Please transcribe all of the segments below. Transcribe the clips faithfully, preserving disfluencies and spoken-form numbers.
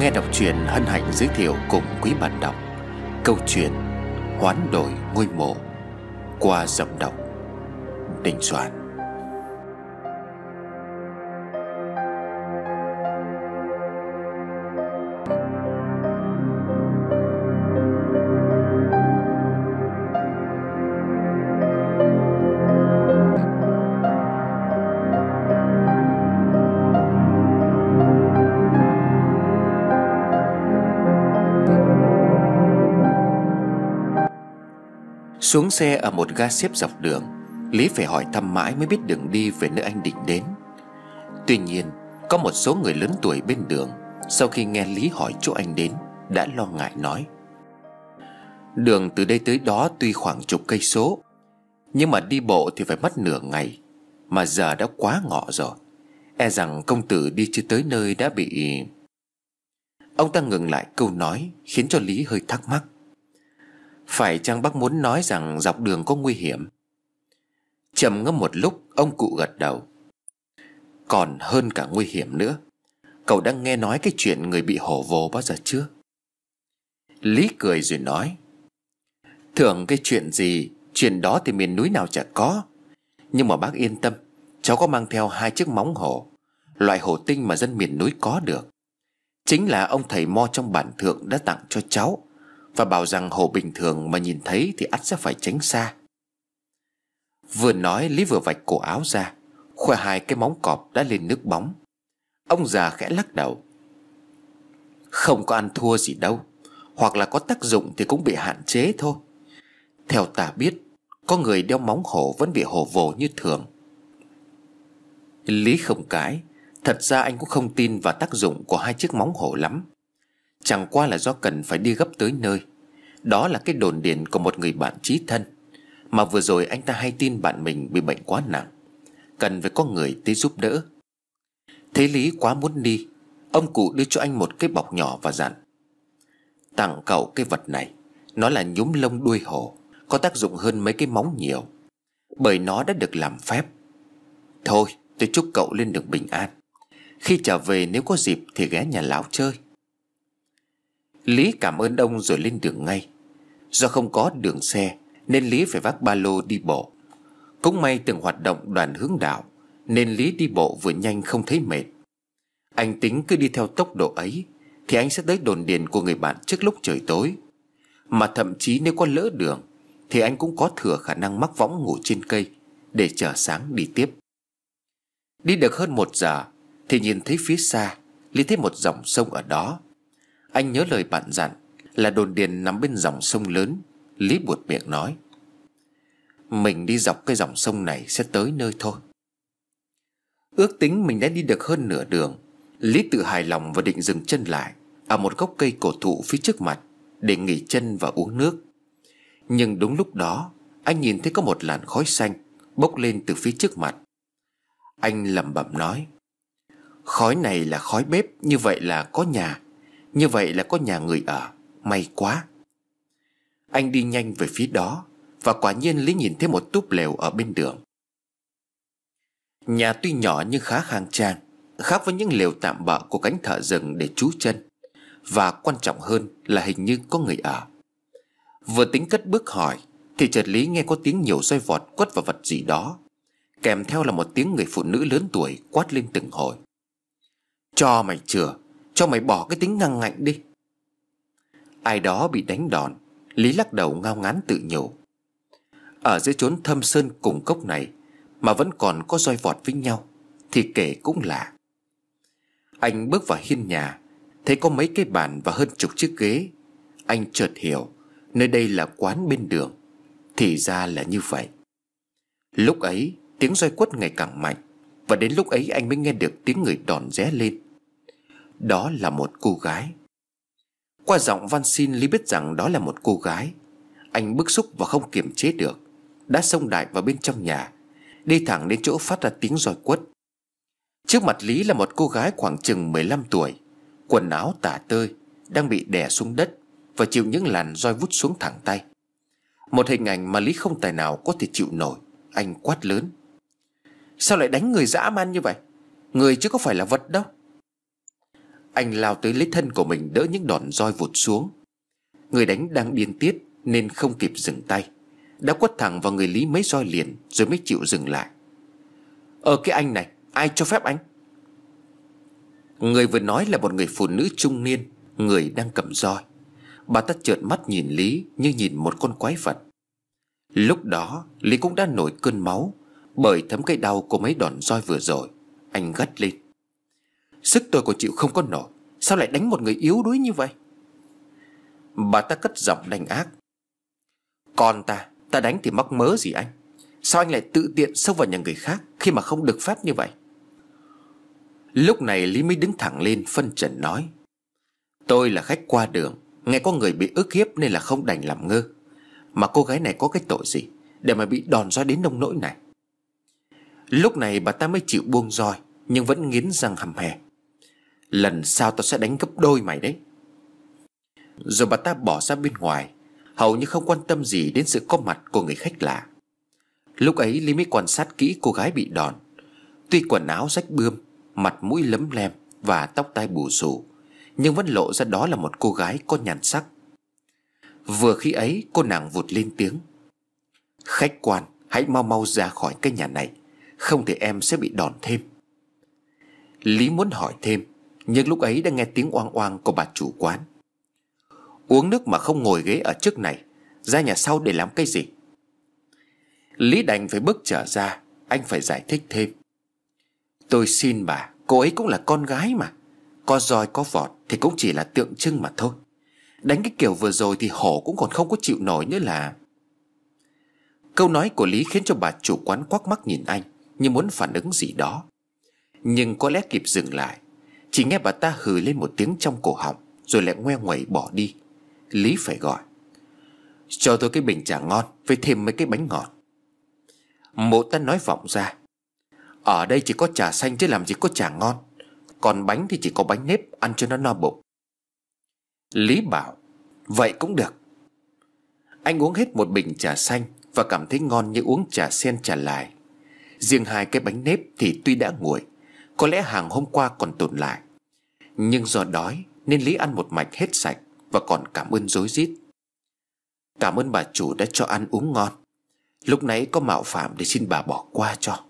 Nghe đọc truyện hân hạnh giới thiệu cùng quý bạn đọc câu chuyện Hoán đổi ngôi mộ qua giọng đọc Đình Soạn. Xuống xe ở một ga xếp dọc đường, Lý phải hỏi thăm mãi mới biết đường đi về nơi anh định đến. Tuy nhiên, có một số người lớn tuổi bên đường sau khi nghe Lý hỏi chỗ anh đến đã lo ngại nói: đường từ đây tới đó tuy khoảng chục cây số, nhưng mà đi bộ thì phải mất nửa ngày, mà giờ đã quá ngọ rồi, e rằng công tử đi chưa tới nơi đã bị... Ông ta ngừng lại câu nói khiến cho Lý hơi thắc mắc. Phải chăng bác muốn nói rằng dọc đường có nguy hiểm? Trầm ngâm một lúc, ông cụ gật đầu. Còn hơn cả nguy hiểm nữa. Cậu đã nghe nói cái chuyện người bị hổ vồ bao giờ chưa? Lý cười rồi nói: thường cái chuyện gì, chuyện đó thì miền núi nào chả có. Nhưng mà bác yên tâm, cháu có mang theo hai chiếc móng hổ, loại hổ tinh mà dân miền núi có được. Chính là ông thầy mo trong bản thượng đã tặng cho cháu, và bảo rằng hổ bình thường mà nhìn thấy thì ắt sẽ phải tránh xa. Vừa nói, Lý vừa vạch cổ áo ra, khoe hai cái móng cọp đã lên nước bóng. Ông già khẽ lắc đầu: không có ăn thua gì đâu, hoặc là có tác dụng thì cũng bị hạn chế thôi. Theo ta biết, có người đeo móng hổ vẫn bị hổ vồ như thường. Lý không cãi. Thật ra anh cũng không tin vào tác dụng của hai chiếc móng hổ lắm. Chẳng qua là do cần phải đi gấp tới nơi. Đó là cái đồn điền của một người bạn chí thân, mà vừa rồi anh ta hay tin bạn mình bị bệnh quá nặng, cần phải có người tới giúp đỡ. Thấy Lý quá muốn đi, ông cụ đưa cho anh một cái bọc nhỏ và dặn: tặng cậu cái vật này. Nó là nhúm lông đuôi hổ, có tác dụng hơn mấy cái móng nhiều, bởi nó đã được làm phép. Thôi, tôi chúc cậu lên đường bình an. Khi trở về nếu có dịp thì ghé nhà lão chơi. Lý cảm ơn ông rồi lên đường ngay. Do không có đường xe nên Lý phải vác ba lô đi bộ. Cũng may từng hoạt động đoàn hướng đạo nên Lý đi bộ vừa nhanh không thấy mệt. Anh tính cứ đi theo tốc độ ấy thì anh sẽ tới đồn điền của người bạn trước lúc trời tối. Mà thậm chí nếu có lỡ đường thì anh cũng có thừa khả năng mắc võng ngủ trên cây để chờ sáng đi tiếp. Đi được hơn một giờ thì nhìn thấy phía xa Lý thấy một dòng sông ở đó. Anh nhớ lời bạn dặn là đồn điền nằm bên dòng sông lớn. Lý buột miệng nói: mình đi dọc cái dòng sông này sẽ tới nơi thôi. Ước tính mình đã đi được hơn nửa đường, Lý tự hài lòng và định dừng chân lại ở một gốc cây cổ thụ phía trước mặt để nghỉ chân và uống nước. Nhưng đúng lúc đó anh nhìn thấy có một làn khói xanh bốc lên từ phía trước mặt. Anh lẩm bẩm nói: khói này là khói bếp, như vậy là có nhà. Như vậy là có nhà người ở. May quá. Anh đi nhanh về phía đó, và quả nhiên Lý nhìn thấy một túp lều ở bên đường. Nhà tuy nhỏ nhưng khá khang trang, khác với những lều tạm bợ của cánh thợ rừng để trú chân. Và quan trọng hơn là hình như có người ở. Vừa tính cất bước hỏi thì chợt Lý nghe có tiếng nhiều roi vọt quất vào vật gì đó, kèm theo là một tiếng người phụ nữ lớn tuổi quát lên từng hồi: cho mày chừa, cho mày bỏ cái tính ngăng ngạnh đi. Ai đó bị đánh đòn. Lý lắc đầu ngao ngán tự nhủ: ở dưới chốn thâm sơn cùng cốc này mà vẫn còn có roi vọt với nhau thì kể cũng lạ. Anh bước vào hiên nhà, thấy có mấy cái bàn và hơn chục chiếc ghế. Anh chợt hiểu nơi đây là quán bên đường. Thì ra là như vậy. Lúc ấy tiếng roi quất ngày càng mạnh, và đến lúc ấy anh mới nghe được tiếng người đòn ré lên. Đó là một cô gái. Qua giọng van xin Lý biết rằng đó là một cô gái. Anh bức xúc và không kiềm chế được, đã xông đại vào bên trong nhà, đi thẳng đến chỗ phát ra tiếng roi quất. Trước mặt Lý là một cô gái khoảng chừng mười lăm tuổi, quần áo tả tơi, đang bị đè xuống đất và chịu những làn roi vút xuống thẳng tay. Một hình ảnh mà Lý không tài nào có thể chịu nổi. Anh quát lớn: sao lại đánh người dã man như vậy? Người chứ có phải là vật đâu. Anh lao tới lấy thân của mình đỡ những đòn roi vụt xuống. Người đánh đang điên tiết nên không kịp dừng tay, đã quất thẳng vào người Lý mấy roi liền rồi mới chịu dừng lại. Ờ cái anh này, ai cho phép anh? Người vừa nói là một người phụ nữ trung niên, người đang cầm roi. Bà ta trợn mắt nhìn Lý như nhìn một con quái vật. Lúc đó Lý cũng đã nổi cơn máu bởi thấm cái đau của mấy đòn roi vừa rồi. Anh gắt lên: Sức tôi còn chịu không có nổi, sao lại đánh một người yếu đuối như vậy? Bà ta cất giọng đanh ác: Con ta, ta đánh thì mắc mớ gì anh? Sao anh lại tự tiện xông vào nhà người khác khi mà không được phép như vậy? Lúc này Lý mới đứng thẳng lên phân trần nói: Tôi là khách qua đường, nghe có người bị ức hiếp nên là không đành làm ngơ. Mà cô gái này có cái tội gì để mà bị đòn roi đến nông nỗi này? Lúc này bà ta mới chịu buông roi, nhưng vẫn nghiến răng hầm hè: Lần sau tao sẽ đánh gấp đôi mày đấy. Rồi bà ta bỏ ra bên ngoài, hầu như không quan tâm gì đến sự có mặt của người khách lạ. Lúc ấy Lý mới quan sát kỹ cô gái bị đòn. Tuy quần áo rách bươm, mặt mũi lấm lem và tóc tai bù xù, nhưng vẫn lộ ra đó là một cô gái có nhan sắc. Vừa khi ấy cô nàng vụt lên tiếng: Khách quan, hãy mau mau ra khỏi cái nhà này, không thì em sẽ bị đòn thêm. Lý muốn hỏi thêm, nhưng lúc ấy đã nghe tiếng oang oang của bà chủ quán: Uống nước mà không ngồi ghế ở trước này, ra nhà sau để làm cái gì? Lý đành phải bước trở ra. Anh phải giải thích thêm: Tôi xin bà, cô ấy cũng là con gái mà. Có roi có vọt thì cũng chỉ là tượng trưng mà thôi. Đánh cái kiểu vừa rồi thì hổ cũng còn không có chịu nổi nữa là. Câu nói của Lý khiến cho bà chủ quán quắc mắt nhìn anh, như muốn phản ứng gì đó. Nhưng có lẽ kịp dừng lại, chỉ nghe bà ta hừ lên một tiếng trong cổ họng, rồi lại ngoe nguẩy bỏ đi. Lý phải gọi: Cho tôi cái bình trà ngon với thêm mấy cái bánh ngọt. Mộ ta nói vọng ra: Ở đây chỉ có trà xanh chứ làm gì có trà ngon. Còn bánh thì chỉ có bánh nếp, ăn cho nó no bụng. Lý bảo: Vậy cũng được. Anh uống hết một bình trà xanh và cảm thấy ngon như uống trà sen trà lài. Riêng hai cái bánh nếp thì tuy đã nguội, có lẽ hàng hôm qua còn tồn lại, nhưng do đói nên Lý ăn một mạch hết sạch và còn cảm ơn rối rít: Cảm ơn bà chủ đã cho ăn uống ngon. Lúc nãy có mạo phạm để xin bà bỏ qua cho.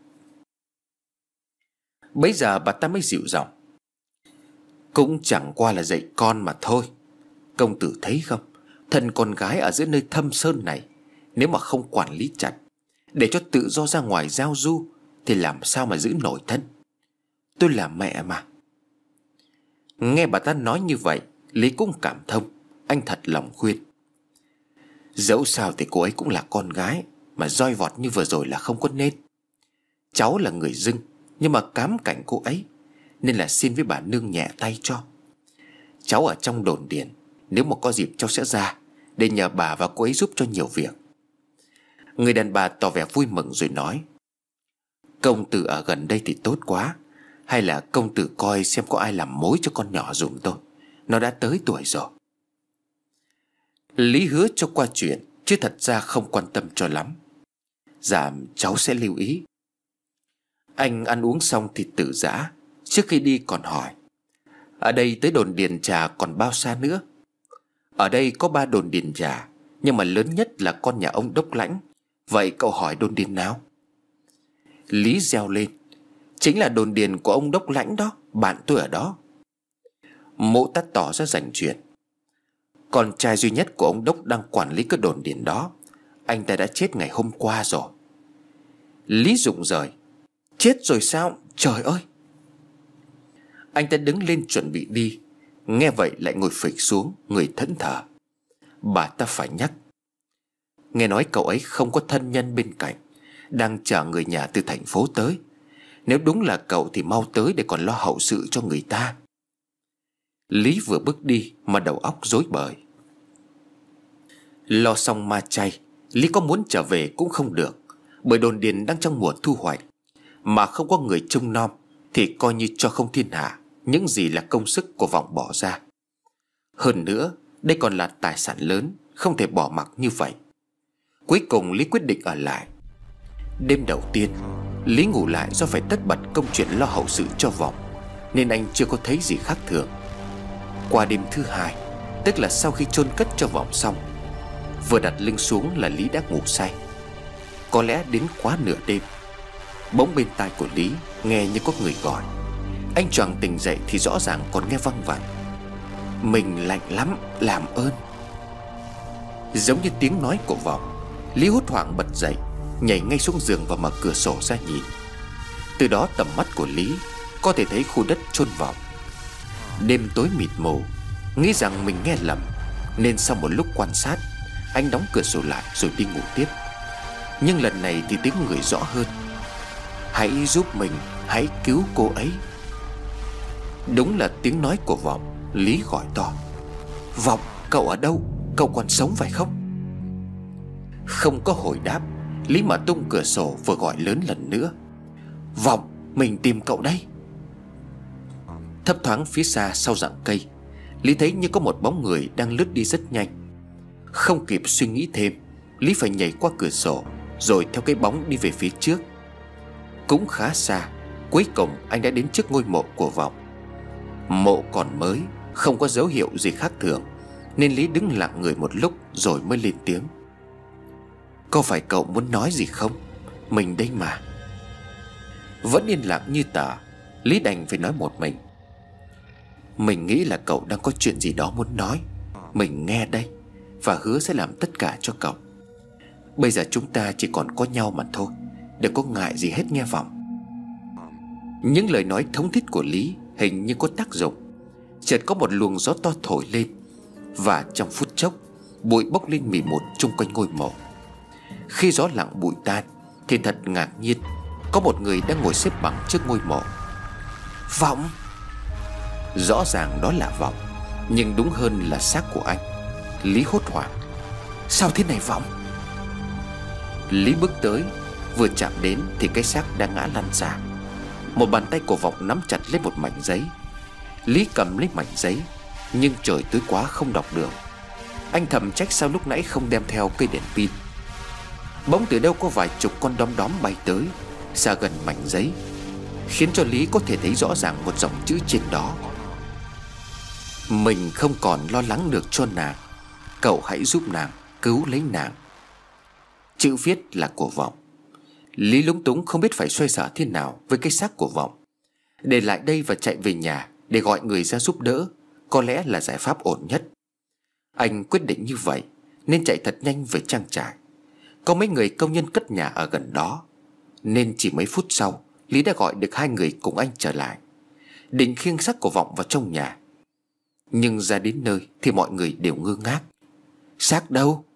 Bấy giờ bà ta mới dịu giọng: Cũng chẳng qua là dạy con mà thôi. Công tử thấy không, thân con gái ở giữa nơi thâm sơn này, nếu mà không quản lý chặt, để cho tự do ra ngoài giao du, thì làm sao mà giữ nổi thân. Tôi là mẹ mà. Nghe bà ta nói như vậy, Lý cũng cảm thông. Anh thật lòng khuyên: Dẫu sao thì cô ấy cũng là con gái, mà roi vọt như vừa rồi là không có nên. Cháu là người dưng, nhưng mà cám cảnh cô ấy, nên là xin với bà nương nhẹ tay cho. Cháu ở trong đồn điền, nếu mà có dịp cháu sẽ ra để nhờ bà và cô ấy giúp cho nhiều việc. Người đàn bà tỏ vẻ vui mừng rồi nói: Công tử ở gần đây thì tốt quá. Hay là công tử coi xem có ai làm mối cho con nhỏ dùm tôi, nó đã tới tuổi rồi. Lý hứa cho qua chuyện, chứ thật ra không quan tâm cho lắm. Dạ cháu sẽ lưu ý. Anh ăn uống xong thì tử giã. Trước khi đi còn hỏi: Ở đây tới đồn điền trà còn bao xa nữa? Ở đây có ba đồn điền trà, nhưng mà lớn nhất là con nhà ông Đốc Lãnh. Vậy cậu hỏi đồn điền nào? Lý reo lên: Chính là đồn điền của ông Đốc Lãnh đó, bạn tôi ở đó. Mộ Tát tỏ ra rành chuyện: Con trai duy nhất của ông Đốc đang quản lý cái đồn điền đó, anh ta đã chết ngày hôm qua rồi. Lý rụng rời: Chết rồi sao? Trời ơi! Anh ta đứng lên chuẩn bị đi, nghe vậy lại ngồi phịch xuống, người thẫn thờ. Bà ta phải nhắc: Nghe nói cậu ấy không có thân nhân bên cạnh, đang chờ người nhà từ thành phố tới. Nếu đúng là cậu thì mau tới để còn lo hậu sự cho người ta. Lý vừa bước đi mà đầu óc rối bời. Lo xong ma chay, Lý có muốn trở về cũng không được, bởi đồn điền đang trong mùa thu hoạch, mà không có người trông nom thì coi như cho không thiên hạ những gì là công sức của Vọng bỏ ra. Hơn nữa, đây còn là tài sản lớn, không thể bỏ mặc như vậy. Cuối cùng Lý quyết định ở lại. Đêm đầu tiên, Lý ngủ lại do phải tất bật công chuyện lo hậu sự cho Vọng, nên anh chưa có thấy gì khác thường. Qua đêm thứ hai, tức là sau khi chôn cất cho Vọng xong, vừa đặt lưng xuống là Lý đã ngủ say. Có lẽ đến quá nửa đêm, bỗng bên tai của Lý nghe như có người gọi. Anh choàng tỉnh dậy thì rõ ràng còn nghe văng vẳng: "Mình lạnh lắm, làm ơn." Giống như tiếng nói của Vọng, Lý hốt hoảng bật dậy, nhảy ngay xuống giường và mở cửa sổ ra nhìn. Từ đó tầm mắt của Lý có thể thấy khu đất chôn Vọng. Đêm tối mịt mù, nghĩ rằng mình nghe lầm, nên sau một lúc quan sát, anh đóng cửa sổ lại rồi đi ngủ tiếp. Nhưng lần này thì tiếng người rõ hơn: "Hãy giúp mình, hãy cứu cô ấy." Đúng là tiếng nói của Vọng. Lý gọi to: "Vọng, cậu ở đâu? Cậu còn sống phải không?" Không có hồi đáp, Lý mở tung cửa sổ vừa gọi lớn lần nữa: "Vọng, mình tìm cậu đây." Thấp thoáng phía xa sau rặng cây, Lý thấy như có một bóng người đang lướt đi rất nhanh. Không kịp suy nghĩ thêm, Lý phải nhảy qua cửa sổ rồi theo cái bóng đi về phía trước. Cũng khá xa, cuối cùng anh đã đến trước ngôi mộ của Vọng. Mộ còn mới, không có dấu hiệu gì khác thường, nên Lý đứng lặng người một lúc rồi mới lên tiếng: "Có phải cậu muốn nói gì không? Mình đây mà." Vẫn yên lặng như tờ, Lý đành phải nói một mình: "Mình nghĩ là cậu đang có chuyện gì đó muốn nói. Mình nghe đây, và hứa sẽ làm tất cả cho cậu. Bây giờ chúng ta chỉ còn có nhau mà thôi, đừng có ngại gì hết nghe Vọng." Những lời nói thống thiết của Lý hình như có tác dụng. Chợt có một luồng gió to thổi lên, và trong phút chốc, bụi bốc lên mì mịt chung quanh ngôi mộ. Khi gió lặng bụi tan thì thật ngạc nhiên, có một người đang ngồi xếp bằng trước ngôi mộ. "Vọng!" Rõ ràng đó là Vọng, nhưng đúng hơn là xác của anh. Lý hốt hoảng: "Sao thế này Vọng?" Lý bước tới, vừa chạm đến thì cái xác đang ngã lăn ra. Một bàn tay của Vọng nắm chặt lấy một mảnh giấy. Lý cầm lấy mảnh giấy, nhưng trời tối quá không đọc được. Anh thầm trách sao lúc nãy không đem theo cây đèn pin. Bỗng từ đâu có vài chục con đom đóm bay tới, xa gần mảnh giấy, khiến cho Lý có thể thấy rõ ràng một dòng chữ trên đó: "Mình không còn lo lắng được cho nàng, cậu hãy giúp nàng, cứu lấy nàng." Chữ viết là của Vọng. Lý lúng túng không biết phải xoay sở thế nào với cái xác của Vọng. Để lại đây và chạy về nhà để gọi người ra giúp đỡ có lẽ là giải pháp ổn nhất. Anh quyết định như vậy nên chạy thật nhanh về trang trại. Có mấy người công nhân cất nhà ở gần đó, nên chỉ mấy phút sau Lý đã gọi được hai người cùng anh trở lại, định khiêng xác của Vọng vào trong nhà. Nhưng ra đến nơi thì mọi người đều ngơ ngác: "Xác đâu?"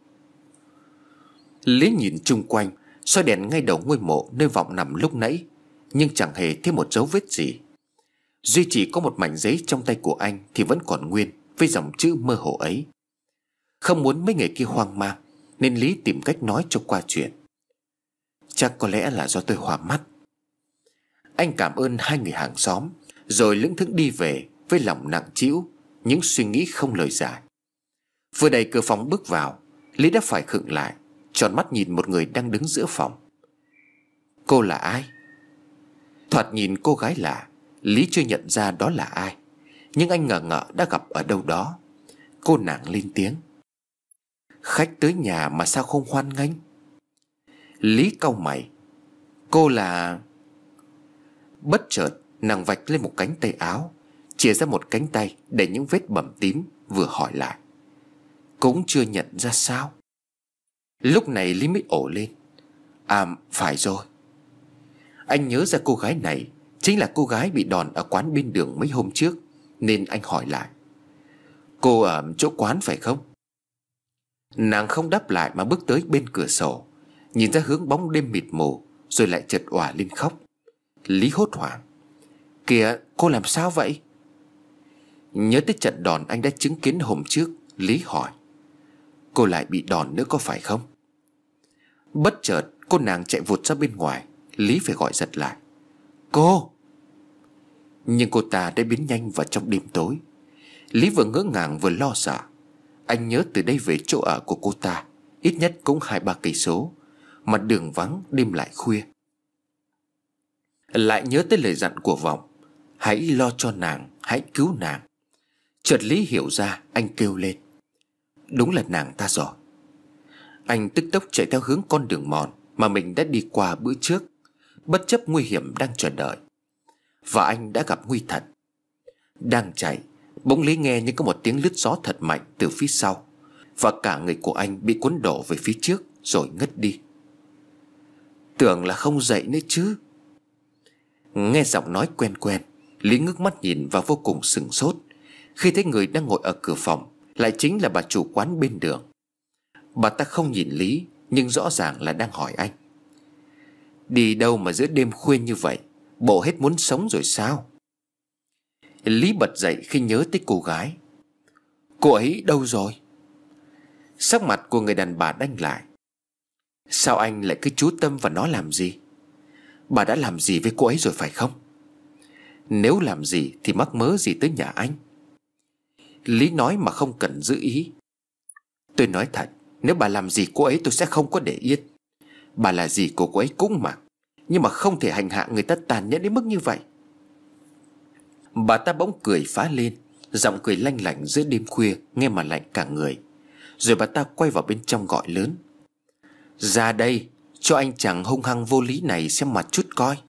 Lý nhìn chung quanh, soi đèn ngay đầu ngôi mộ nơi Vọng nằm lúc nãy, nhưng chẳng hề thấy một dấu vết gì. Duy chỉ có một mảnh giấy trong tay của anh thì vẫn còn nguyên, với dòng chữ mơ hồ ấy. Không muốn mấy người kia hoang mang, nên Lý tìm cách nói cho qua chuyện: "Chắc có lẽ là do tôi hoa mắt." Anh cảm ơn hai người hàng xóm, rồi lững thững đi về với lòng nặng trĩu, những suy nghĩ không lời giải. Vừa đẩy cửa phòng bước vào, Lý đã phải khựng lại, tròn mắt nhìn một người đang đứng giữa phòng. Cô là ai? Thoạt nhìn cô gái lạ, Lý chưa nhận ra đó là ai, nhưng anh ngờ ngợ đã gặp ở đâu đó. Cô nàng lên tiếng: "Khách tới nhà mà sao không hoan nghênh?" Lý cau mày: "Cô là..." Bất chợt nàng vạch lên một cánh tay áo, chìa ra một cánh tay đầy những vết bầm tím, vừa hỏi lại: "Cũng chưa nhận ra sao?" Lúc này Lý mới ổ lên: "À phải rồi." Anh nhớ ra cô gái này chính là cô gái bị đòn ở quán bên đường mấy hôm trước, nên anh hỏi lại: "Cô ở chỗ quán phải không?" Nàng không đáp lại mà bước tới bên cửa sổ, nhìn ra hướng bóng đêm mịt mù, rồi lại chợt òa lên khóc. Lý hốt hoảng: "Kìa, cô làm sao vậy?" Nhớ tới trận đòn anh đã chứng kiến hôm trước, Lý hỏi: "Cô lại bị đòn nữa có phải không?" Bất chợt cô nàng chạy vụt ra bên ngoài, Lý phải gọi giật lại: "Cô!" Nhưng cô ta đã biến nhanh vào trong đêm tối. Lý vừa ngỡ ngàng vừa lo sợ. Anh nhớ từ đây về chỗ ở của cô ta ít nhất cũng hai ba cây số, mà đường vắng, đêm lại khuya. Lại nhớ tới lời dặn của Vọng: "Hãy lo cho nàng, hãy cứu nàng." Chợt Lý hiểu ra, anh kêu lên: đúng là nàng ta rồi. Anh tức tốc chạy theo hướng con đường mòn mà mình đã đi qua bữa trước, bất chấp nguy hiểm đang chờ đợi. Và anh đã gặp nguy thật. Đang chạy, bỗng Lý nghe như có một tiếng lướt gió thật mạnh từ phía sau, và cả người của anh bị cuốn đổ về phía trước rồi ngất đi. Tưởng là không dậy nữa chứ. Nghe giọng nói quen quen, Lý ngước mắt nhìn và vô cùng sửng sốt khi thấy người đang ngồi ở cửa phòng lại chính là bà chủ quán bên đường. Bà ta không nhìn Lý, nhưng rõ ràng là đang hỏi anh: đi đâu mà giữa đêm khuya như vậy? Bộ hết muốn sống rồi sao? Lý bật dậy khi nhớ tới cô gái. Cô ấy đâu rồi? Sắc mặt của người đàn bà đanh lại. Sao anh lại cứ chú tâm vào nó làm gì? Bà đã làm gì với cô ấy rồi phải không? Nếu làm gì thì mắc mớ gì tới nhà anh? Lý nói mà không cần giữ ý. Tôi nói thật, nếu bà làm gì cô ấy tôi sẽ không có để yên. Bà là gì của cô ấy cũng mặc, nhưng mà không thể hành hạ người ta tàn nhẫn đến mức như vậy. Bà ta bỗng cười phá lên, giọng cười lanh lảnh giữa đêm khuya nghe mà lạnh cả người. Rồi bà ta quay vào bên trong gọi lớn: ra đây, cho anh chàng hung hăng vô lý này xem mặt chút coi.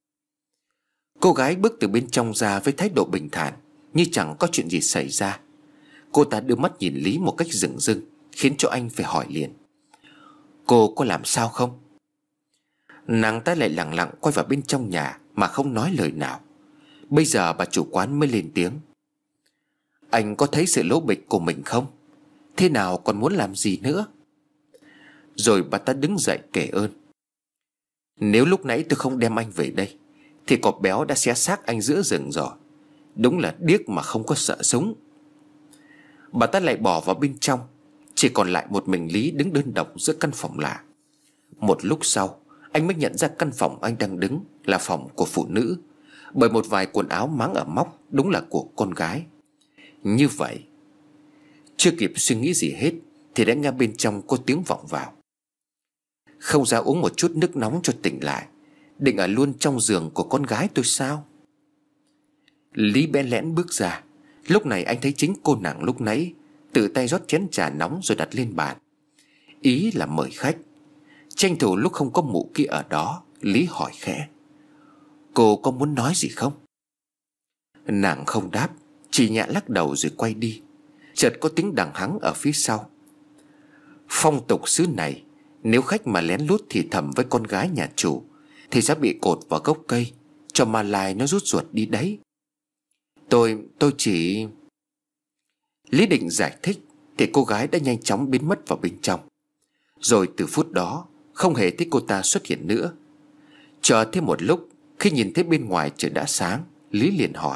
Cô gái bước từ bên trong ra với thái độ bình thản, như chẳng có chuyện gì xảy ra. Cô ta đưa mắt nhìn Lý một cách rừng rưng, khiến cho anh phải hỏi liền: cô có làm sao không? Nàng ta lại lặng lặng quay vào bên trong nhà mà không nói lời nào. Bây giờ bà chủ quán mới lên tiếng: anh có thấy sự lố bịch của mình không? Thế nào còn muốn làm gì nữa? Rồi bà ta đứng dậy kể ơn: nếu lúc nãy tôi không đem anh về đây thì cọp béo đã xé xác anh giữa rừng rồi. Đúng là điếc mà không có sợ súng. Bà ta lại bỏ vào bên trong. Chỉ còn lại một mình Lý đứng đơn độc giữa căn phòng lạ. Một lúc sau, anh mới nhận ra căn phòng anh đang đứng là phòng của phụ nữ, bởi một vài quần áo máng ở móc đúng là của con gái. Như vậy, chưa kịp suy nghĩ gì hết thì đã nghe bên trong có tiếng vọng vào: không ra uống một chút nước nóng cho tỉnh lại, định ở luôn trong giường của con gái tôi sao? Lý bẽn lẽn bước ra. Lúc này anh thấy chính cô nàng lúc nãy tự tay rót chén trà nóng rồi đặt lên bàn, ý là mời khách. Tranh thủ lúc không có mụ kia ở đó, Lý hỏi khẽ: cô có muốn nói gì không? Nàng không đáp, chỉ nhẹ lắc đầu rồi quay đi. Chợt có tiếng đằng hắng ở phía sau: phong tục xứ này, nếu khách mà lén lút thì thầm với con gái nhà chủ thì sẽ bị cột vào gốc cây, cho ma lai nó rút ruột đi đấy. Tôi, tôi chỉ... Lý định giải thích thì cô gái đã nhanh chóng biến mất vào bên trong. Rồi từ phút đó không hề thấy cô ta xuất hiện nữa. Chờ thêm một lúc, khi nhìn thấy bên ngoài trời đã sáng, Lý liền hỏi: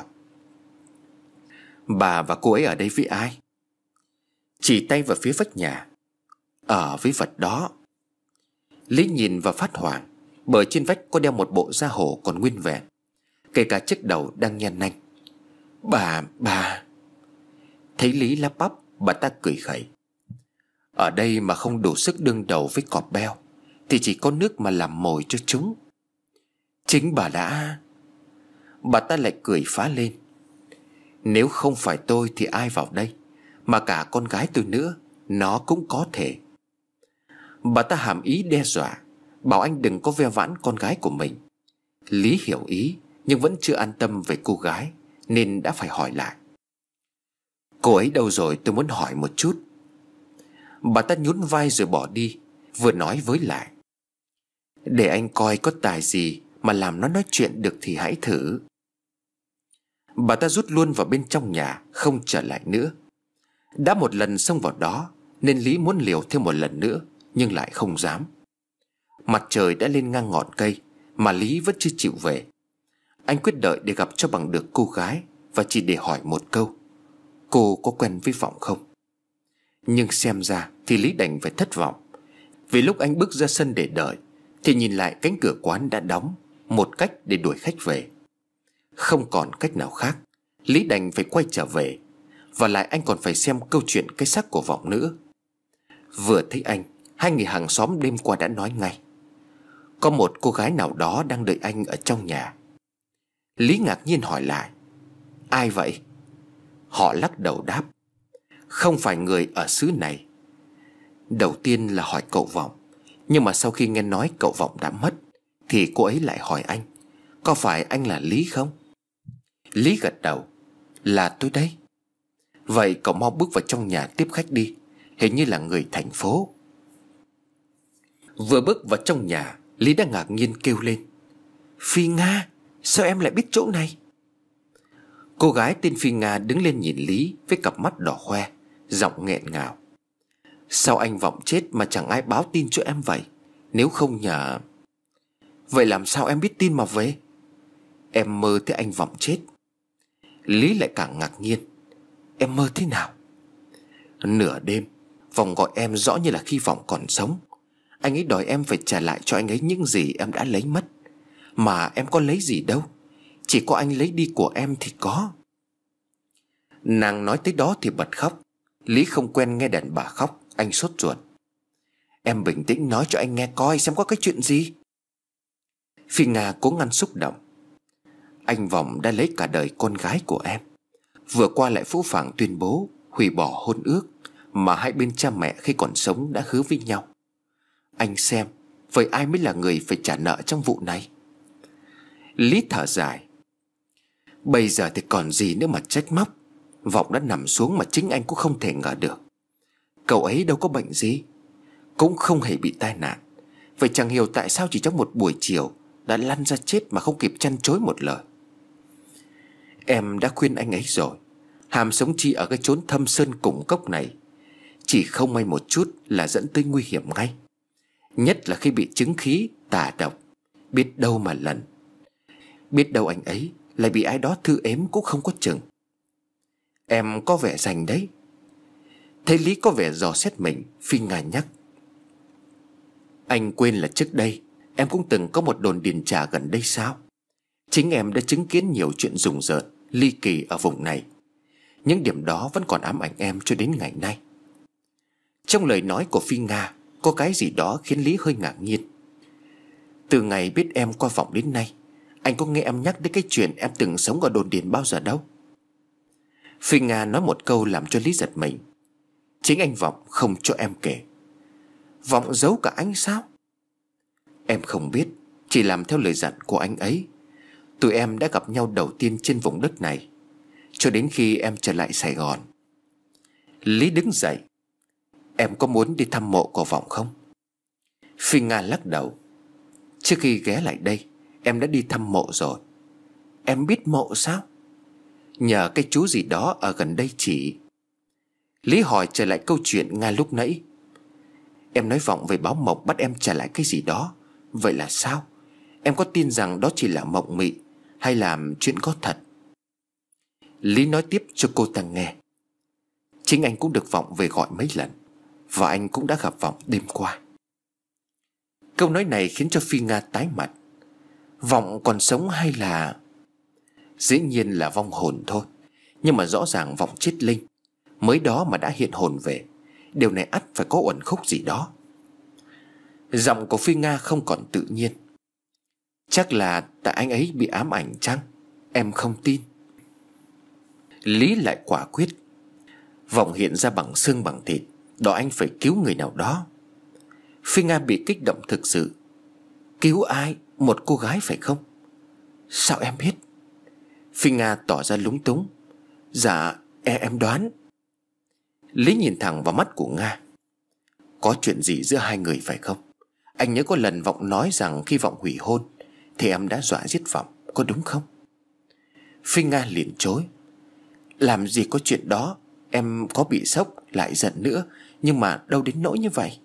bà và cô ấy ở đây với ai? Chỉ tay vào phía vách nhà: ở với vật đó. Lý nhìn và phát hoảng, bởi trên vách có đeo một bộ da hổ còn nguyên vẹn, kể cả chiếc đầu đang nhăn nanh. Bà, bà... Thấy Lý lắp bắp, bà ta cười khẩy: ở đây mà không đủ sức đương đầu với cọp beo thì chỉ có nước mà làm mồi cho chúng. Chính bà đã... Bà ta lại cười phá lên: nếu không phải tôi thì ai vào đây? Mà cả con gái tôi nữa, nó cũng có thể. Bà ta hàm ý đe dọa, bảo anh đừng có ve vãn con gái của mình. Lý hiểu ý, nhưng vẫn chưa an tâm về cô gái, nên đã phải hỏi lại: cô ấy đâu rồi, tôi muốn hỏi một chút. Bà ta nhún vai rồi bỏ đi, vừa nói với lại: để anh coi có tài gì mà làm nó nói chuyện được thì hãy thử. Bà ta rút luôn vào bên trong nhà, không trở lại nữa. Đã một lần xông vào đó nên Lý muốn liều thêm một lần nữa, nhưng lại không dám. Mặt trời đã lên ngang ngọn cây mà Lý vẫn chưa chịu về. Anh quyết đợi để gặp cho bằng được cô gái, và chỉ để hỏi một câu: cô có quen với Vọng không? Nhưng xem ra thì Lý đành phải thất vọng, vì lúc anh bước ra sân để đợi thì nhìn lại cánh cửa quán đã đóng, một cách để đuổi khách về. Không còn cách nào khác, Lý đành phải quay trở về. Và lại anh còn phải xem câu chuyện cái xác của Vọng nữa. Vừa thấy anh, hai người hàng xóm đêm qua đã nói ngay: có một cô gái nào đó đang đợi anh ở trong nhà. Lý ngạc nhiên hỏi lại: ai vậy? Họ lắc đầu đáp: Không phải người ở xứ này. Đầu tiên là hỏi cậu Vọng, nhưng mà sau khi nghe nói cậu Vọng đã mất thì cô ấy lại hỏi anh: Có phải anh là Lý không? Lý gật đầu: Là tôi đây. Vậy cậu mau bước vào trong nhà tiếp khách đi, hình như là người thành phố. Vừa bước vào trong nhà, Lý đã ngạc nhiên kêu lên: Phi Nga, sao em lại biết chỗ này? Cô gái tên Phi Nga đứng lên nhìn Lý với cặp mắt đỏ hoe, giọng nghẹn ngào: Sao anh Vọng chết mà chẳng ai báo tin cho em vậy? Nếu không nhờ... Vậy làm sao em biết tin mà về? Em mơ thấy anh Vọng chết. Lý lại càng ngạc nhiên: Em mơ thế nào? Nửa đêm, Vọng gọi em rõ như là khi Vọng còn sống. Anh ấy đòi em phải trả lại cho anh ấy những gì em đã lấy mất. Mà em có lấy gì đâu, chỉ có anh lấy đi của em thì có. Nàng nói tới đó thì bật khóc. Lý không quen nghe đàn bà khóc, anh sốt ruột: Em bình tĩnh nói cho anh nghe coi xem có cái chuyện gì. Phi Nga cố ngăn xúc động: Anh Vọng đã lấy cả đời con gái của em, vừa qua lại phũ phàng tuyên bố hủy bỏ hôn ước mà hai bên cha mẹ khi còn sống đã hứa với nhau. Anh xem, vậy ai mới là người phải trả nợ trong vụ này? Lý thở dài: Bây giờ thì còn gì nữa mà trách móc. Vọng đã nằm xuống mà chính anh cũng không thể ngờ được. Cậu ấy đâu có bệnh gì, cũng không hề bị tai nạn. Vậy chẳng hiểu tại sao chỉ trong một buổi chiều đã lăn ra chết mà không kịp chăn chối một lời. Em đã khuyên anh ấy rồi, hàm sống chi ở cái chốn thâm sơn cùng cốc này. Chỉ không may một chút là dẫn tới nguy hiểm ngay. Nhất là khi bị chứng khí tà độc, biết đâu mà lần. Biết đâu anh ấy lại bị ai đó thư ếm cũng không có chừng. Em có vẻ rành đấy. Thấy Lý có vẻ dò xét mình, Phi Nga nhắc: Anh quên là trước đây em cũng từng có một đồn điền trà gần đây sao? Chính em đã chứng kiến nhiều chuyện rùng rợn, ly kỳ ở vùng này. Những điểm đó vẫn còn ám ảnh em cho đến ngày nay. Trong lời nói của Phi Nga có cái gì đó khiến Lý hơi ngạc nhiên. Từ ngày biết em qua Vọng đến nay, anh có nghe em nhắc đến cái chuyện em từng sống ở đồn điền bao giờ đâu. Phi Nga nói một câu làm cho Lý giật mình: Chính anh Vọng không cho em kể. Vọng giấu cả anh sao? Em không biết, chỉ làm theo lời dặn của anh ấy. Tụi em đã gặp nhau đầu tiên trên vùng đất này, cho đến khi em trở lại Sài Gòn. Lý đứng dậy: Em có muốn đi thăm mộ của Vọng không? Phi Nga lắc đầu: Trước khi ghé lại đây, em đã đi thăm mộ rồi. Em biết mộ sao? Nhờ cái chú gì đó ở gần đây chỉ. Lý hỏi trở lại câu chuyện Nga lúc nãy. Em nói Vọng về báo mộng bắt em trả lại cái gì đó. Vậy là sao? Em có tin rằng đó chỉ là mộng mị, hay là chuyện có thật? Lý nói tiếp cho cô ta nghe: Chính anh cũng được Vọng về gọi mấy lần, và anh cũng đã gặp Vọng đêm qua. Câu nói này khiến cho Phi Nga tái mặt. Vọng còn sống hay là... Dĩ nhiên là vong hồn thôi, nhưng mà rõ ràng Vọng chết linh, mới đó mà đã hiện hồn về. Điều này ắt phải có uẩn khúc gì đó. Giọng của Phi Nga không còn tự nhiên. Chắc là tại anh ấy bị ám ảnh chăng? Em không tin. Lý lại quả quyết: Vọng hiện ra bằng xương bằng thịt, đòi anh phải cứu người nào đó. Phi Nga bị kích động thực sự. Cứu ai? Một cô gái phải không? Sao em biết? Phi Nga tỏ ra lúng túng. Dạ em, em đoán. Lý nhìn thẳng vào mắt của Nga. Có chuyện gì giữa hai người phải không? Anh nhớ có lần Vọng nói rằng khi Vọng hủy hôn thì em đã dọa giết Vọng, có đúng không? Phi Nga liền chối: Làm gì có chuyện đó. Em có bị sốc lại giận nữa, nhưng mà đâu đến nỗi như vậy.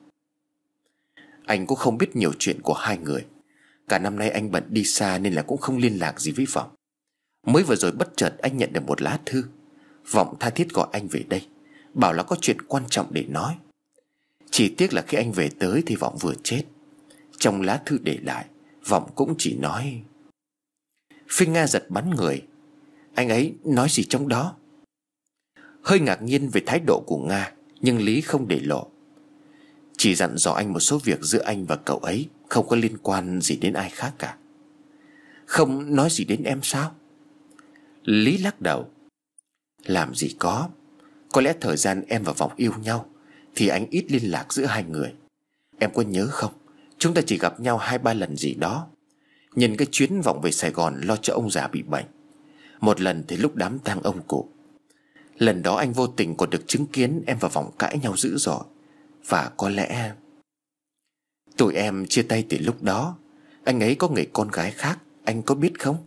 Anh cũng không biết nhiều chuyện của hai người. Cả năm nay anh bận đi xa nên là cũng không liên lạc gì với Vọng. Mới vừa rồi bất chợt anh nhận được một lá thư. Vọng tha thiết gọi anh về đây, bảo là có chuyện quan trọng để nói. Chỉ tiếc là khi anh về tới thì Vọng vừa chết. Trong lá thư để lại, Vọng cũng chỉ nói... Phi Nga giật bắn người. Anh ấy nói gì trong đó? Hơi ngạc nhiên về thái độ của Nga, nhưng Lý không để lộ. Chỉ dặn dò anh một số việc giữa anh và cậu ấy, không có liên quan gì đến ai khác cả. Không nói gì đến em sao? Lý lắc đầu. Làm gì có. Có lẽ thời gian em và Vọng yêu nhau thì anh ít liên lạc giữa hai người. Em có nhớ không, chúng ta chỉ gặp nhau hai ba lần gì đó. Nhân cái chuyến Vọng về Sài Gòn lo cho ông già bị bệnh. Một lần thì lúc đám tang ông cụ. Lần đó anh vô tình còn được chứng kiến em và Vọng cãi nhau dữ dội. Và có lẽ tụi em chia tay từ lúc đó. Anh ấy có người con gái khác, anh có biết không?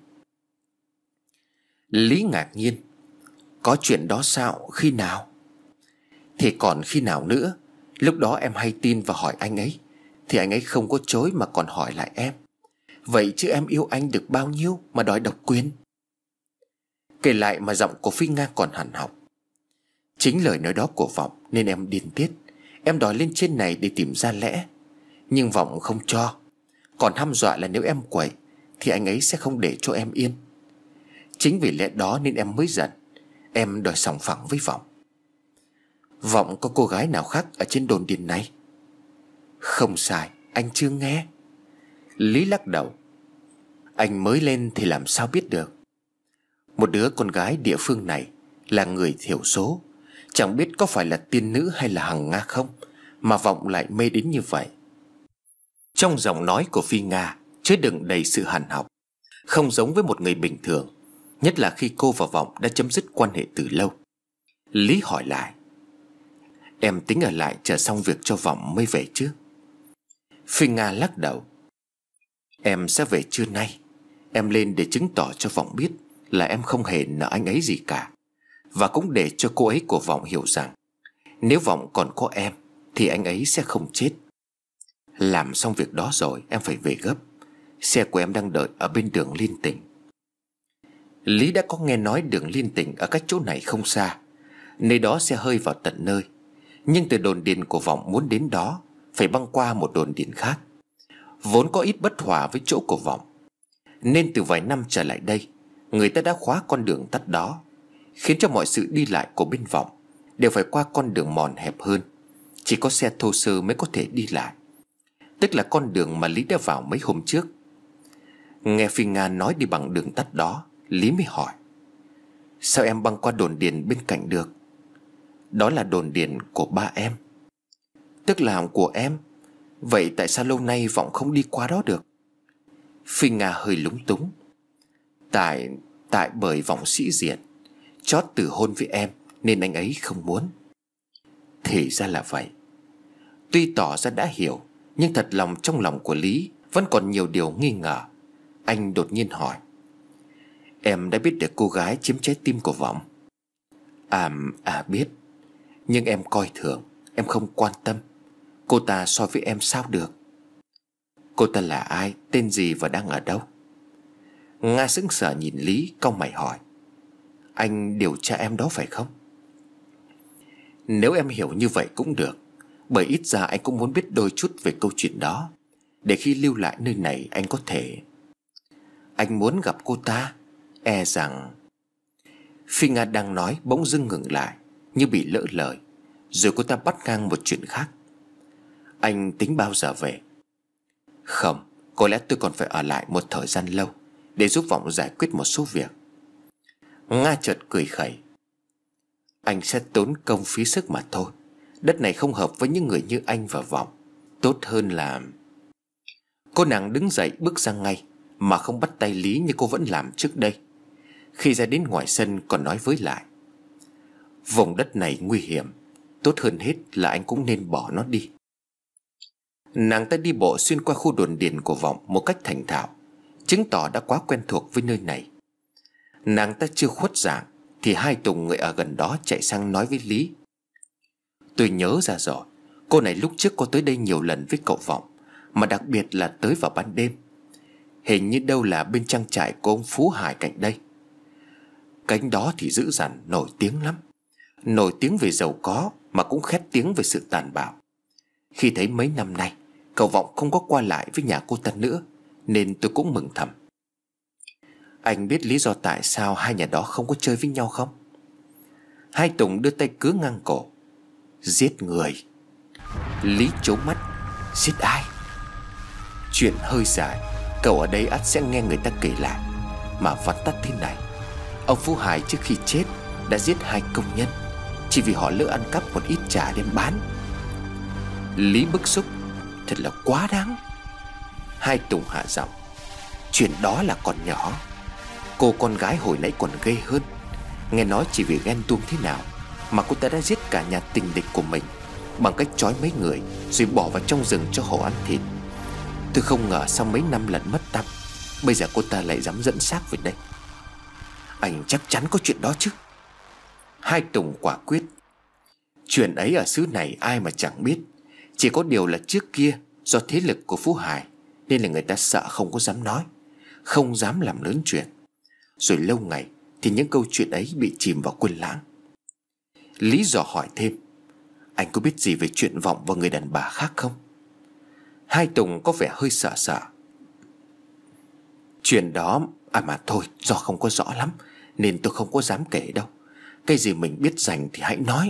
Lý ngạc nhiên. Có chuyện đó sao? Khi nào? Thì còn khi nào nữa. Lúc đó em hay tin và hỏi anh ấy, thì anh ấy không có chối mà còn hỏi lại em. Vậy chứ em yêu anh được bao nhiêu mà đòi độc quyền? Kể lại mà giọng của Phi Nga còn hằn học. Chính lời nói đó của Vọng nên em điên tiết. Em đòi lên trên này để tìm ra lẽ, nhưng Vọng không cho. Còn hăm dọa là nếu em quậy thì anh ấy sẽ không để cho em yên. Chính vì lẽ đó nên em mới giận. Em đòi sòng phẳng với Vọng. Vọng có cô gái nào khác ở trên đồn điền này? Không sai, anh chưa nghe. Lý lắc đầu. Anh mới lên thì làm sao biết được. Một đứa con gái địa phương này, là người thiểu số, chẳng biết có phải là tiên nữ hay là hằng Nga không mà Vọng lại mê đến như vậy. Trong giọng nói của Phi Nga chứa đựng đầy sự hằn học, không giống với một người bình thường, nhất là khi cô và Vọng đã chấm dứt quan hệ từ lâu. Lý hỏi lại. Em tính ở lại chờ xong việc cho Vọng mới về chứ? Phi Nga lắc đầu. Em sẽ về trưa nay. Em lên để chứng tỏ cho Vọng biết là em không hề nợ anh ấy gì cả, và cũng để cho cô ấy của Vọng hiểu rằng nếu Vọng còn có em thì anh ấy sẽ không chết. Làm xong việc đó rồi em phải về gấp. Xe của em đang đợi ở bên đường Liên Tỉnh. Lý đã có nghe nói đường Liên Tỉnh ở cách chỗ này không xa. Nơi đó xe hơi vào tận nơi. Nhưng từ đồn điền của Vọng muốn đến đó phải băng qua một đồn điền khác, vốn có ít bất hòa với chỗ của Vọng. Nên từ vài năm trở lại đây, người ta đã khóa con đường tắt đó, khiến cho mọi sự đi lại của bên Vọng đều phải qua con đường mòn hẹp hơn. Chỉ có xe thô sơ mới có thể đi lại, tức là con đường mà Lý đã vào mấy hôm trước. Nghe Phi Nga nói đi bằng đường tắt đó, Lý mới hỏi. Sao em băng qua đồn điền bên cạnh được? Đó là đồn điền của ba em. Tức là của em. Vậy tại sao lâu nay Vọng không đi qua đó được? Phi Nga hơi lúng túng. Tại Tại bởi Vọng sĩ diện, chót từ hôn với em nên anh ấy không muốn. Thì ra là vậy. Tuy tỏ ra đã hiểu, nhưng thật lòng trong lòng của Lý vẫn còn nhiều điều nghi ngờ. Anh đột nhiên hỏi. Em đã biết được cô gái chiếm trái tim của Vọng? À, à biết. Nhưng em coi thường, em không quan tâm. Cô ta so với em sao được? Cô ta là ai, tên gì và đang ở đâu? Nga sững sờ nhìn Lý, cau mày hỏi. Anh điều tra em đó phải không? Nếu em hiểu như vậy cũng được, bởi ít ra anh cũng muốn biết đôi chút về câu chuyện đó, để khi lưu lại nơi này anh có thể... Anh muốn gặp cô ta. E rằng... Phi Nga đang nói bỗng dưng ngừng lại, như bị lỡ lời. Rồi cô ta bắt ngang một chuyện khác. Anh tính bao giờ về? Không, có lẽ tôi còn phải ở lại một thời gian lâu để giúp Vọng giải quyết một số việc. Nga chợt cười khẩy. Anh sẽ tốn công phí sức mà thôi. Đất này không hợp với những người như anh và Vọng. Tốt hơn là... Cô nàng đứng dậy bước ra ngay, mà không bắt tay Lý như cô vẫn làm trước đây. Khi ra đến ngoài sân còn nói với lại. Vùng đất này nguy hiểm, tốt hơn hết là anh cũng nên bỏ nó đi. Nàng ta đi bộ xuyên qua khu đồn điền của Vọng một cách thành thạo, chứng tỏ đã quá quen thuộc với nơi này. Nàng ta chưa khuất dạng thì hai Tùng người ở gần đó chạy sang nói với Lý. Tôi nhớ ra rồi, cô này lúc trước có tới đây nhiều lần với cậu Vọng, mà đặc biệt là tới vào ban đêm. Hình như đâu là bên trang trại của ông Phú Hải cạnh đây. Cánh đó thì dữ dằn, nổi tiếng lắm. Nổi tiếng về giàu có, mà cũng khét tiếng về sự tàn bạo. Khi thấy mấy năm nay cậu Vọng không có qua lại với nhà cô ta nữa, nên tôi cũng mừng thầm. Anh biết lý do tại sao hai nhà đó không có chơi với nhau không? Hai Tùng đưa tay cứa ngang cổ. Giết người. Lý trố mắt. Giết ai? Chuyện hơi dài, cậu ở đây ắt sẽ nghe người ta kể lại. Mà vắn tắt thế này. Ông Phú Hải trước khi chết đã giết hai công nhân chỉ vì họ lỡ ăn cắp một ít trà đem bán. Lý bức xúc: thật là quá đáng. Hai Tùng hạ giọng: chuyện đó là còn nhỏ. Cô con gái hồi nãy còn ghê hơn. Nghe nói chỉ vì ghen tuông thế nào mà cô ta đã giết cả nhà tình địch của mình bằng cách trói mấy người rồi bỏ vào trong rừng cho hổ ăn thịt. Tôi không ngờ sau mấy năm lần mất tăm, bây giờ cô ta lại dám dẫn xác về đây. Anh chắc chắn có chuyện đó chứ? Hai Tùng quả quyết: chuyện ấy ở xứ này ai mà chẳng biết. Chỉ có điều là trước kia do thế lực của Phú Hải nên là người ta sợ không có dám nói, không dám làm lớn chuyện. Rồi lâu ngày thì những câu chuyện ấy bị chìm vào quên lãng. Lý dò hỏi thêm: anh có biết gì về chuyện Vọng và người đàn bà khác không? Hai Tùng có vẻ hơi sợ sợ: chuyện đó à mà thôi, do không có rõ lắm nên tôi không có dám kể đâu. Cái gì mình biết dành thì hãy nói.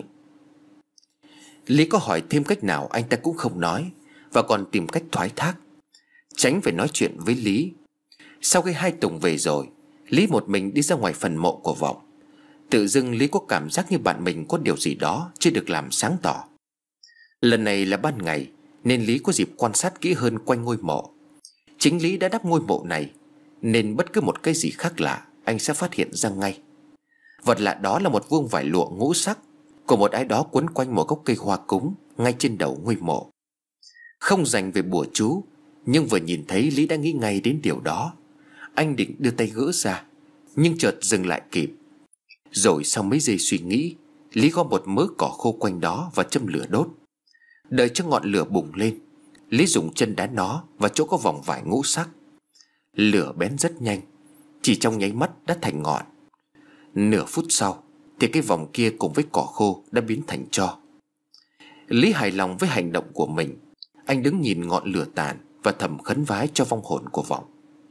Lý có hỏi thêm cách nào anh ta cũng không nói, và còn tìm cách thoái thác, tránh phải nói chuyện với Lý. Sau khi hai Tùng về rồi, Lý một mình đi ra ngoài phần mộ của Vọng. Tự dưng Lý có cảm giác như bạn mình có điều gì đó chưa được làm sáng tỏ. Lần này là ban ngày nên Lý có dịp quan sát kỹ hơn quanh ngôi mộ. Chính Lý đã đắp ngôi mộ này nên bất cứ một cái gì khác lạ anh sẽ phát hiện ra ngay. Vật lạ đó là một vuông vải lụa ngũ sắc của một ai đó quấn quanh một gốc cây hoa cúng ngay trên đầu ngôi mộ. Không dành về bùa chú, nhưng vừa nhìn thấy Lý đã nghĩ ngay đến điều đó. Anh định đưa tay gỡ ra, nhưng chợt dừng lại kịp. Rồi sau mấy giây suy nghĩ, Lý gom một mớ cỏ khô quanh đó và châm lửa đốt. Đợi cho ngọn lửa bùng lên, Lý dùng chân đá nó vào chỗ có vòng vải ngũ sắc. Lửa bén rất nhanh, chỉ trong nháy mắt đã thành ngọn. Nửa phút sau thì cái vòng kia cùng với cỏ khô đã biến thành tro. Lý hài lòng với hành động của mình. Anh đứng nhìn ngọn lửa tàn và thầm khấn vái cho vong hồn của Vọng.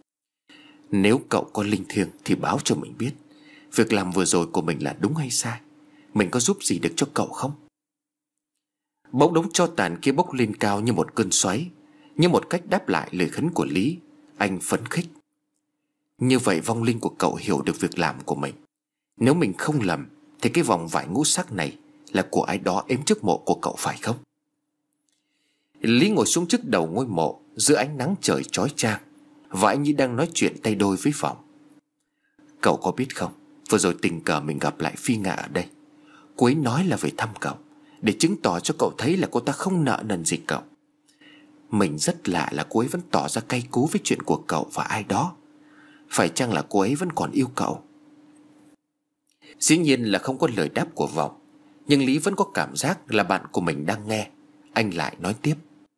Nếu cậu có linh thiêng thì báo cho mình biết việc làm vừa rồi của mình là đúng hay sai. Mình có giúp gì được cho cậu không? Bỗng đống tro tàn kia bốc lên cao như một cơn xoáy, như một cách đáp lại lời khấn của Lý. Anh phấn khích: như vậy vong linh của cậu hiểu được việc làm của mình. Nếu mình không lầm thì cái vòng vải ngũ sắc này là của ai đó ếm trước mộ của cậu phải không? Lý ngồi xuống trước đầu ngôi mộ giữa ánh nắng trời chói chang, và anh như đang nói chuyện tay đôi với Vọng. Cậu có biết không, vừa rồi tình cờ mình gặp lại Phi Nga ở đây. Cô ấy nói là về thăm cậu, để chứng tỏ cho cậu thấy là cô ta không nợ nần gì cậu. Mình rất lạ là cô ấy vẫn tỏ ra cay cú với chuyện của cậu và ai đó. Phải chăng là cô ấy vẫn còn yêu cậu? Dĩ nhiên là không có lời đáp của Vọng, nhưng Lý vẫn có cảm giác là bạn của mình đang nghe. Anh lại nói tiếp: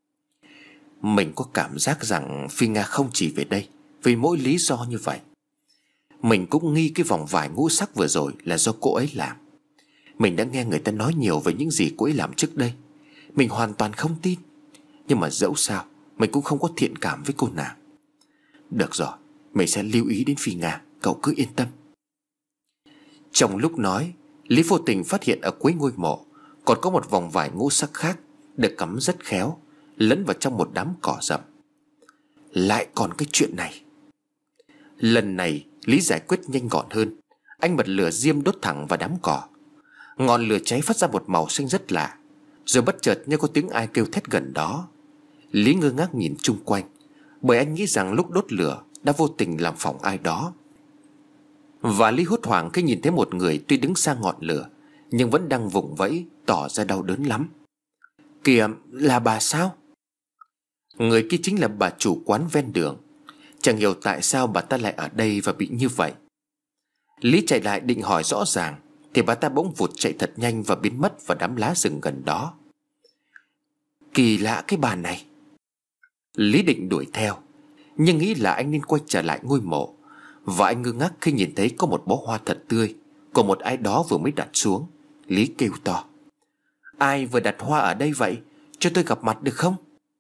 mình có cảm giác rằng Phi Nga không chỉ về đây vì mỗi lý do như vậy. Mình cũng nghi cái vòng vải ngũ sắc vừa rồi là do cô ấy làm. Mình đã nghe người ta nói nhiều về những gì cô ấy làm trước đây. Mình hoàn toàn không tin. Nhưng mà dẫu sao mình cũng không có thiện cảm với cô nàng. Được rồi, mình sẽ lưu ý đến Phi Nga, cậu cứ yên tâm. Trong lúc nói, Lý vô tình phát hiện ở cuối ngôi mộ còn có một vòng vải ngũ sắc khác được cắm rất khéo, lẫn vào trong một đám cỏ rậm. Lại còn cái chuyện này. Lần này Lý giải quyết nhanh gọn hơn. Anh bật lửa diêm đốt thẳng vào đám cỏ. Ngọn lửa cháy phát ra một màu xanh rất lạ. Rồi bất chợt như có tiếng ai kêu thét gần đó. Lý ngơ ngác nhìn chung quanh, bởi anh nghĩ rằng lúc đốt lửa đã vô tình làm phỏng ai đó. Và Lý hốt hoảng khi nhìn thấy một người tuy đứng xa ngọn lửa nhưng vẫn đang vùng vẫy, tỏ ra đau đớn lắm. Kìa, là bà sao? Người kia chính là bà chủ quán ven đường. Chẳng hiểu tại sao bà ta lại ở đây và bị như vậy. Lý chạy lại định hỏi rõ ràng thì bà ta bỗng vụt chạy thật nhanh và biến mất vào đám lá rừng gần đó. Kỳ lạ cái bà này. Lý định đuổi theo, nhưng nghĩ là anh nên quay trở lại ngôi mộ. Và anh ngơ ngác khi nhìn thấy có một bó hoa thật tươi của một ai đó vừa mới đặt xuống. Lý kêu to: ai vừa đặt hoa ở đây vậy? Cho tôi gặp mặt được không?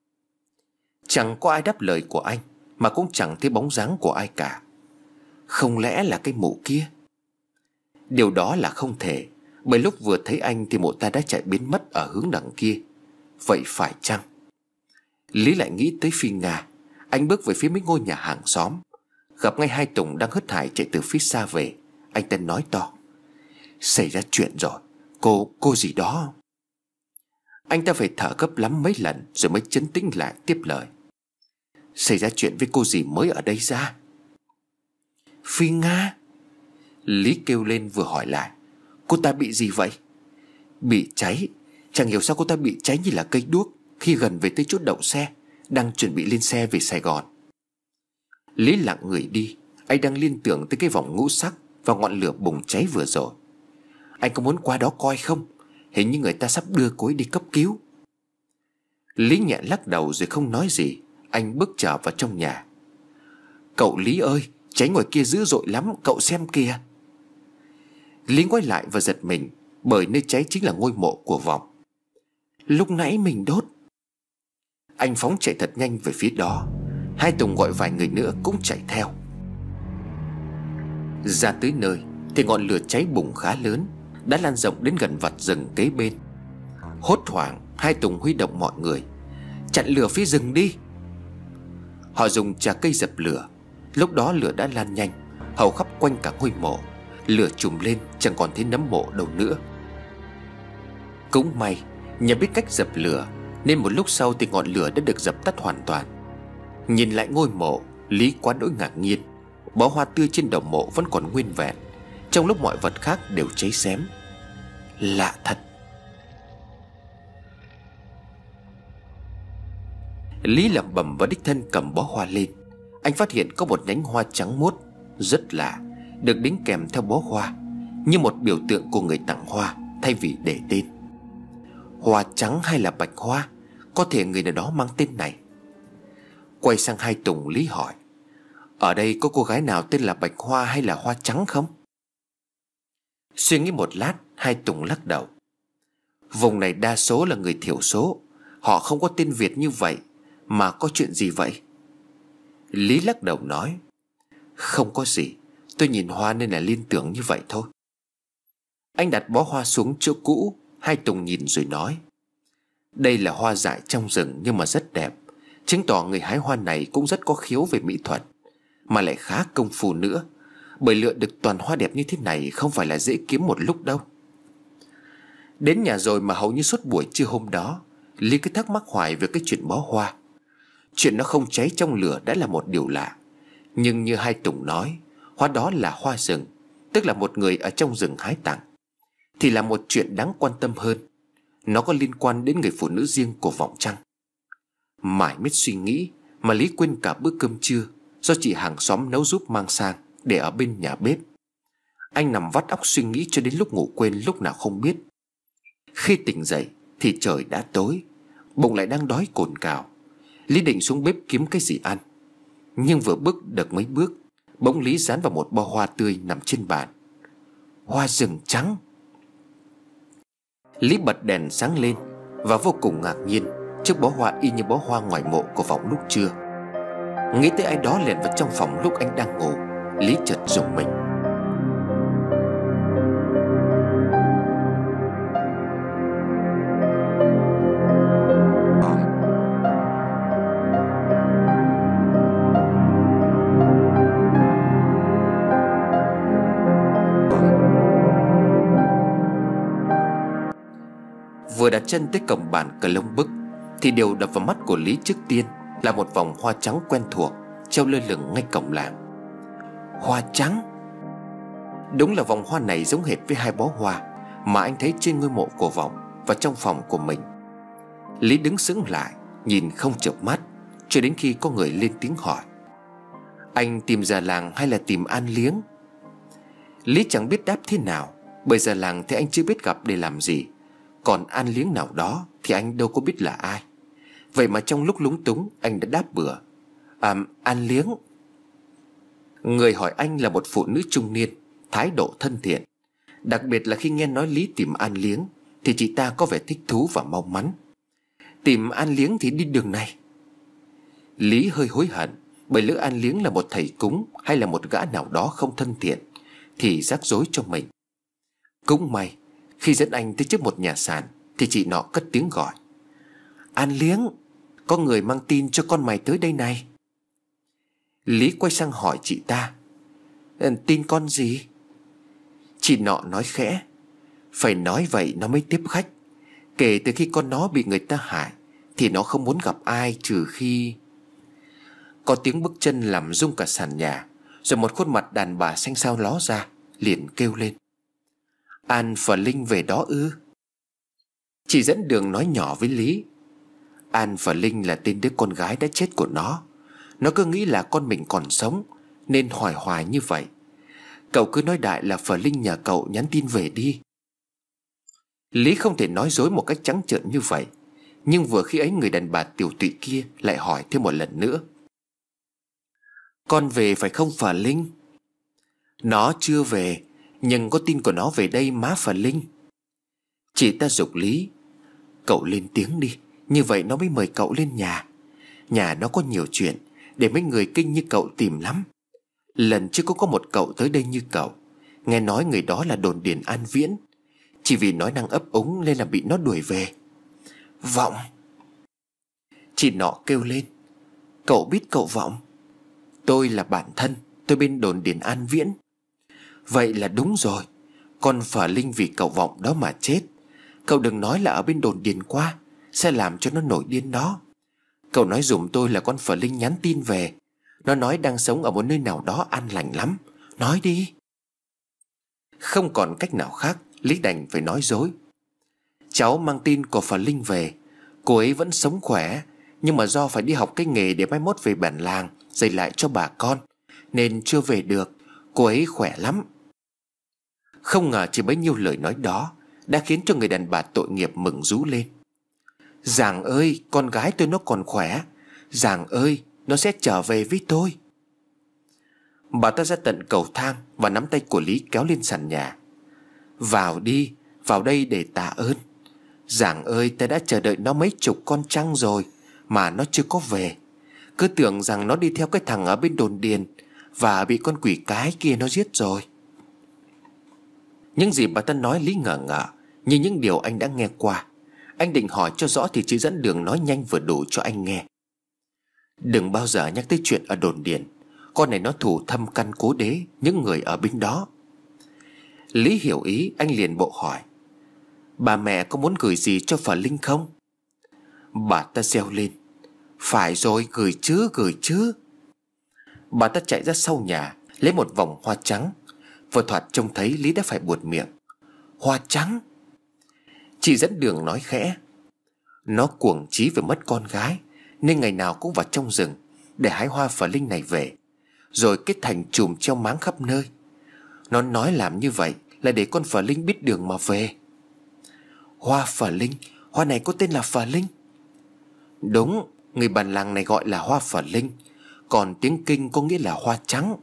Chẳng có ai đáp lời của anh, mà cũng chẳng thấy bóng dáng của ai cả. Không lẽ là cái mụ kia? Điều đó là không thể, bởi lúc vừa thấy anh thì mụ ta đã chạy biến mất ở hướng đằng kia. Vậy phải chăng? Lý lại nghĩ tới Phi Nga. Anh bước về phía mấy ngôi nhà hàng xóm, gặp ngay hai Tùng đang hớt hải chạy từ phía xa về. Anh ta nói to: Xảy ra chuyện rồi. Cô, cô gì đó. Anh ta phải thở gấp lắm mấy lần rồi mới trấn tĩnh lại tiếp lời. Xảy ra chuyện với cô gì mới ở đây ra? Phi Nga. Lý kêu lên vừa hỏi lại. Cô ta bị gì vậy? Bị cháy. Chẳng hiểu sao cô ta bị cháy như là cây đuốc khi gần về tới chốt đậu xe, đang chuẩn bị lên xe về Sài Gòn. Lý lặng người đi. Anh đang liên tưởng tới cái vòng ngũ sắc và ngọn lửa bùng cháy vừa rồi. Anh có muốn qua đó coi không? Hình như người ta sắp đưa cô ấy đi cấp cứu. Lý nhẹ lắc đầu rồi không nói gì. Anh bước trở vào trong nhà. Cậu Lý ơi, cháy ngoài kia dữ dội lắm, cậu xem kìa. Lý quay lại và giật mình, bởi nơi cháy chính là ngôi mộ của Vọng. Lúc nãy mình đốt. Anh phóng chạy thật nhanh về phía đó. Hai Tùng gọi vài người nữa cũng chạy theo. Ra tới nơi thì ngọn lửa cháy bùng khá lớn, đã lan rộng đến gần vặt rừng kế bên. Hốt hoảng, hai Tùng huy động mọi người. Chặn lửa phía rừng đi. Họ dùng chà cây dập lửa. Lúc đó lửa đã lan nhanh, hầu khắp quanh cả ngôi mộ. Lửa trùm lên chẳng còn thấy nấm mộ đâu nữa. Cũng may nhờ biết cách dập lửa nên một lúc sau thì ngọn lửa đã được dập tắt hoàn toàn. Nhìn lại ngôi mộ, Lý quá đỗi ngạc nhiên. Bó hoa tươi trên đầu mộ vẫn còn nguyên vẹn, trong lúc mọi vật khác đều cháy xém. Lạ thật. Lý lẩm bẩm và đích thân cầm bó hoa lên. Anh phát hiện có một nhánh hoa trắng muốt, rất lạ, được đính kèm theo bó hoa, như một biểu tượng của người tặng hoa thay vì để tên. Hoa trắng hay là bạch hoa? Có thể người nào đó mang tên này. Quay sang hai Tùng, Lý hỏi, ở đây có cô gái nào tên là Bạch Hoa hay là Hoa Trắng không? Suy nghĩ một lát, hai Tùng lắc đầu. Vùng này đa số là người thiểu số, họ không có tên Việt như vậy. Mà có chuyện gì vậy? Lý lắc đầu nói, không có gì, tôi nhìn hoa nên là liên tưởng như vậy thôi. Anh đặt bó hoa xuống chỗ cũ. Hai Tùng nhìn rồi nói, đây là hoa dại trong rừng nhưng mà rất đẹp, chứng tỏ người hái hoa này cũng rất có khiếu về mỹ thuật, mà lại khá công phu nữa. Bởi lựa được toàn hoa đẹp như thế này không phải là dễ kiếm một lúc đâu. Đến nhà rồi mà hầu như suốt buổi trưa hôm đó, Lý cứ thắc mắc hoài về cái chuyện bó hoa. Chuyện nó không cháy trong lửa đã là một điều lạ. Nhưng như hai Tùng nói, hoa đó là hoa rừng, tức là một người ở trong rừng hái tặng, thì là một chuyện đáng quan tâm hơn. Nó có liên quan đến người phụ nữ riêng của Vọng chăng? Mãi miết suy nghĩ mà Lý quên cả bữa cơm trưa do chị hàng xóm nấu giúp mang sang để ở bên nhà bếp. Anh nằm vắt óc suy nghĩ cho đến lúc ngủ quên lúc nào không biết. Khi tỉnh dậy thì trời đã tối, bụng lại đang đói cồn cào. Lý định xuống bếp kiếm cái gì ăn, nhưng vừa bước được mấy bước, bỗng Lý dán vào một bó hoa tươi nằm trên bàn. Hoa rừng trắng. Lý bật đèn sáng lên và vô cùng ngạc nhiên trước bó hoa y như bó hoa ngoài mộ của Vọng lúc trưa. Nghĩ tới ai đó lẻn vào trong phòng lúc anh đang ngủ, Lý chợt rùng mình. Vừa đặt chân tới cổng bản cờ lông bức thì điều đập vào mắt của Lý trước tiên là một vòng hoa trắng quen thuộc treo lơ lửng ngay cổng làng. Hoa trắng. Đúng là vòng hoa này giống hệt với hai bó hoa mà anh thấy trên ngôi mộ của Vọng và trong phòng của mình. Lý đứng sững lại, nhìn không chợp mắt, cho đến khi có người lên tiếng hỏi, anh tìm già làng hay là tìm An Liếng? Lý chẳng biết đáp thế nào, bởi già làng thì anh chưa biết gặp để làm gì, còn An Liếng nào đó thì anh đâu có biết là ai. Vậy mà trong lúc lúng túng anh đã đáp bừa, À An Liếng. Người hỏi anh là một phụ nữ trung niên, thái độ thân thiện. Đặc biệt là khi nghe nói Lý tìm An Liếng thì chị ta có vẻ thích thú và mong mắn. Tìm An Liếng thì đi đường này. Lý hơi hối hận, bởi lỡ An Liếng là một thầy cúng hay là một gã nào đó không thân thiện thì rắc rối cho mình. Cũng may khi dẫn anh tới trước một nhà sàn thì chị nọ cất tiếng gọi, An Liếng, có người mang tin cho con mày tới đây này. Lý quay sang hỏi chị ta, tin con gì? Chị nọ nói khẽ: Phải nói vậy nó mới tiếp khách. Kể từ khi con nó bị người ta hại thì nó không muốn gặp ai trừ khi... Có tiếng bước chân làm rung cả sàn nhà. Rồi một khuôn mặt đàn bà xanh xao ló ra, liền kêu lên: An và Linh về đó ư? Chị dẫn đường nói nhỏ với Lý: An và Linh là tên đứa con gái đã chết của nó. Nó cứ nghĩ là con mình còn sống nên hoài hoài như vậy. Cậu cứ nói đại là Phở Linh nhờ cậu nhắn tin về đi. Lý không thể nói dối một cách trắng trợn như vậy. Nhưng vừa khi ấy người đàn bà tiểu tụy kia lại hỏi thêm một lần nữa: Con về phải không Phở Linh? Nó chưa về, nhưng có tin của nó về đây má Phở Linh. Chị ta giục Lý: Cậu lên tiếng đi, như vậy nó mới mời cậu lên nhà. Nhà nó có nhiều chuyện để mấy người kinh như cậu tìm lắm. Lần trước cũng có một cậu tới đây như cậu. Nghe nói người đó là đồn điền An Viễn. Chỉ vì nói năng ấp úng nên là bị nó đuổi về. Vọng! Chị nọ kêu lên: Cậu biết cậu Vọng? Tôi là bạn thân, tôi bên đồn điền An Viễn. Vậy là đúng rồi. Con Phở Linh vì cậu Vọng đó mà chết. Cậu đừng nói là ở bên đồn điền qua, sẽ làm cho nó nổi điên đó. Cậu nói dùm tôi là con Phở Linh nhắn tin về. Nó nói đang sống ở một nơi nào đó an lành lắm. Nói đi. Không còn cách nào khác, Lý đành phải nói dối: Cháu mang tin của Phở Linh về. Cô ấy vẫn sống khỏe, nhưng mà do phải đi học cái nghề để mai mốt về bản làng dạy lại cho bà con nên chưa về được. Cô ấy khỏe lắm. Không ngờ chỉ bấy nhiêu lời nói đó đã khiến cho người đàn bà tội nghiệp mừng rú lên: Giàng ơi, con gái tôi nó còn khỏe. Giàng ơi, nó sẽ trở về với tôi. Bà ta ra tận cầu thang và nắm tay của Lý kéo lên sàn nhà: Vào đi, vào đây để tạ ơn. Giàng ơi, ta đã chờ đợi nó mấy chục con trăng rồi mà nó chưa có về. Cứ tưởng rằng nó đi theo cái thằng ở bên đồn điền và bị con quỷ cái kia nó giết rồi. Những gì bà ta nói Lý ngờ ngợ như những điều anh đã nghe qua. Anh định hỏi cho rõ thì chị dẫn đường nói nhanh vừa đủ cho anh nghe: Đừng bao giờ nhắc tới chuyện ở đồn điền. Con này nó thù thâm căn cố đế những người ở bên đó. Lý hiểu ý, anh liền bộ hỏi: Bà mẹ có muốn gửi gì cho Phở Linh không? Bà ta reo lên: Phải rồi, gửi chứ, gửi chứ. Bà ta chạy ra sau nhà lấy một vòng hoa trắng. Vừa thoạt trông thấy Lý đã phải buột miệng: Hoa trắng? Chị dẫn đường nói khẽ: Nó cuồng chí về mất con gái nên ngày nào cũng vào trong rừng để hái hoa Phở Linh này về, rồi kết thành chùm treo máng khắp nơi. Nó nói làm như vậy là để con Phở Linh biết đường mà về. Hoa Phở Linh? Hoa này có tên là Phở Linh? Đúng, người bản làng này gọi là hoa Phở Linh, còn tiếng Kinh có nghĩa là hoa trắng.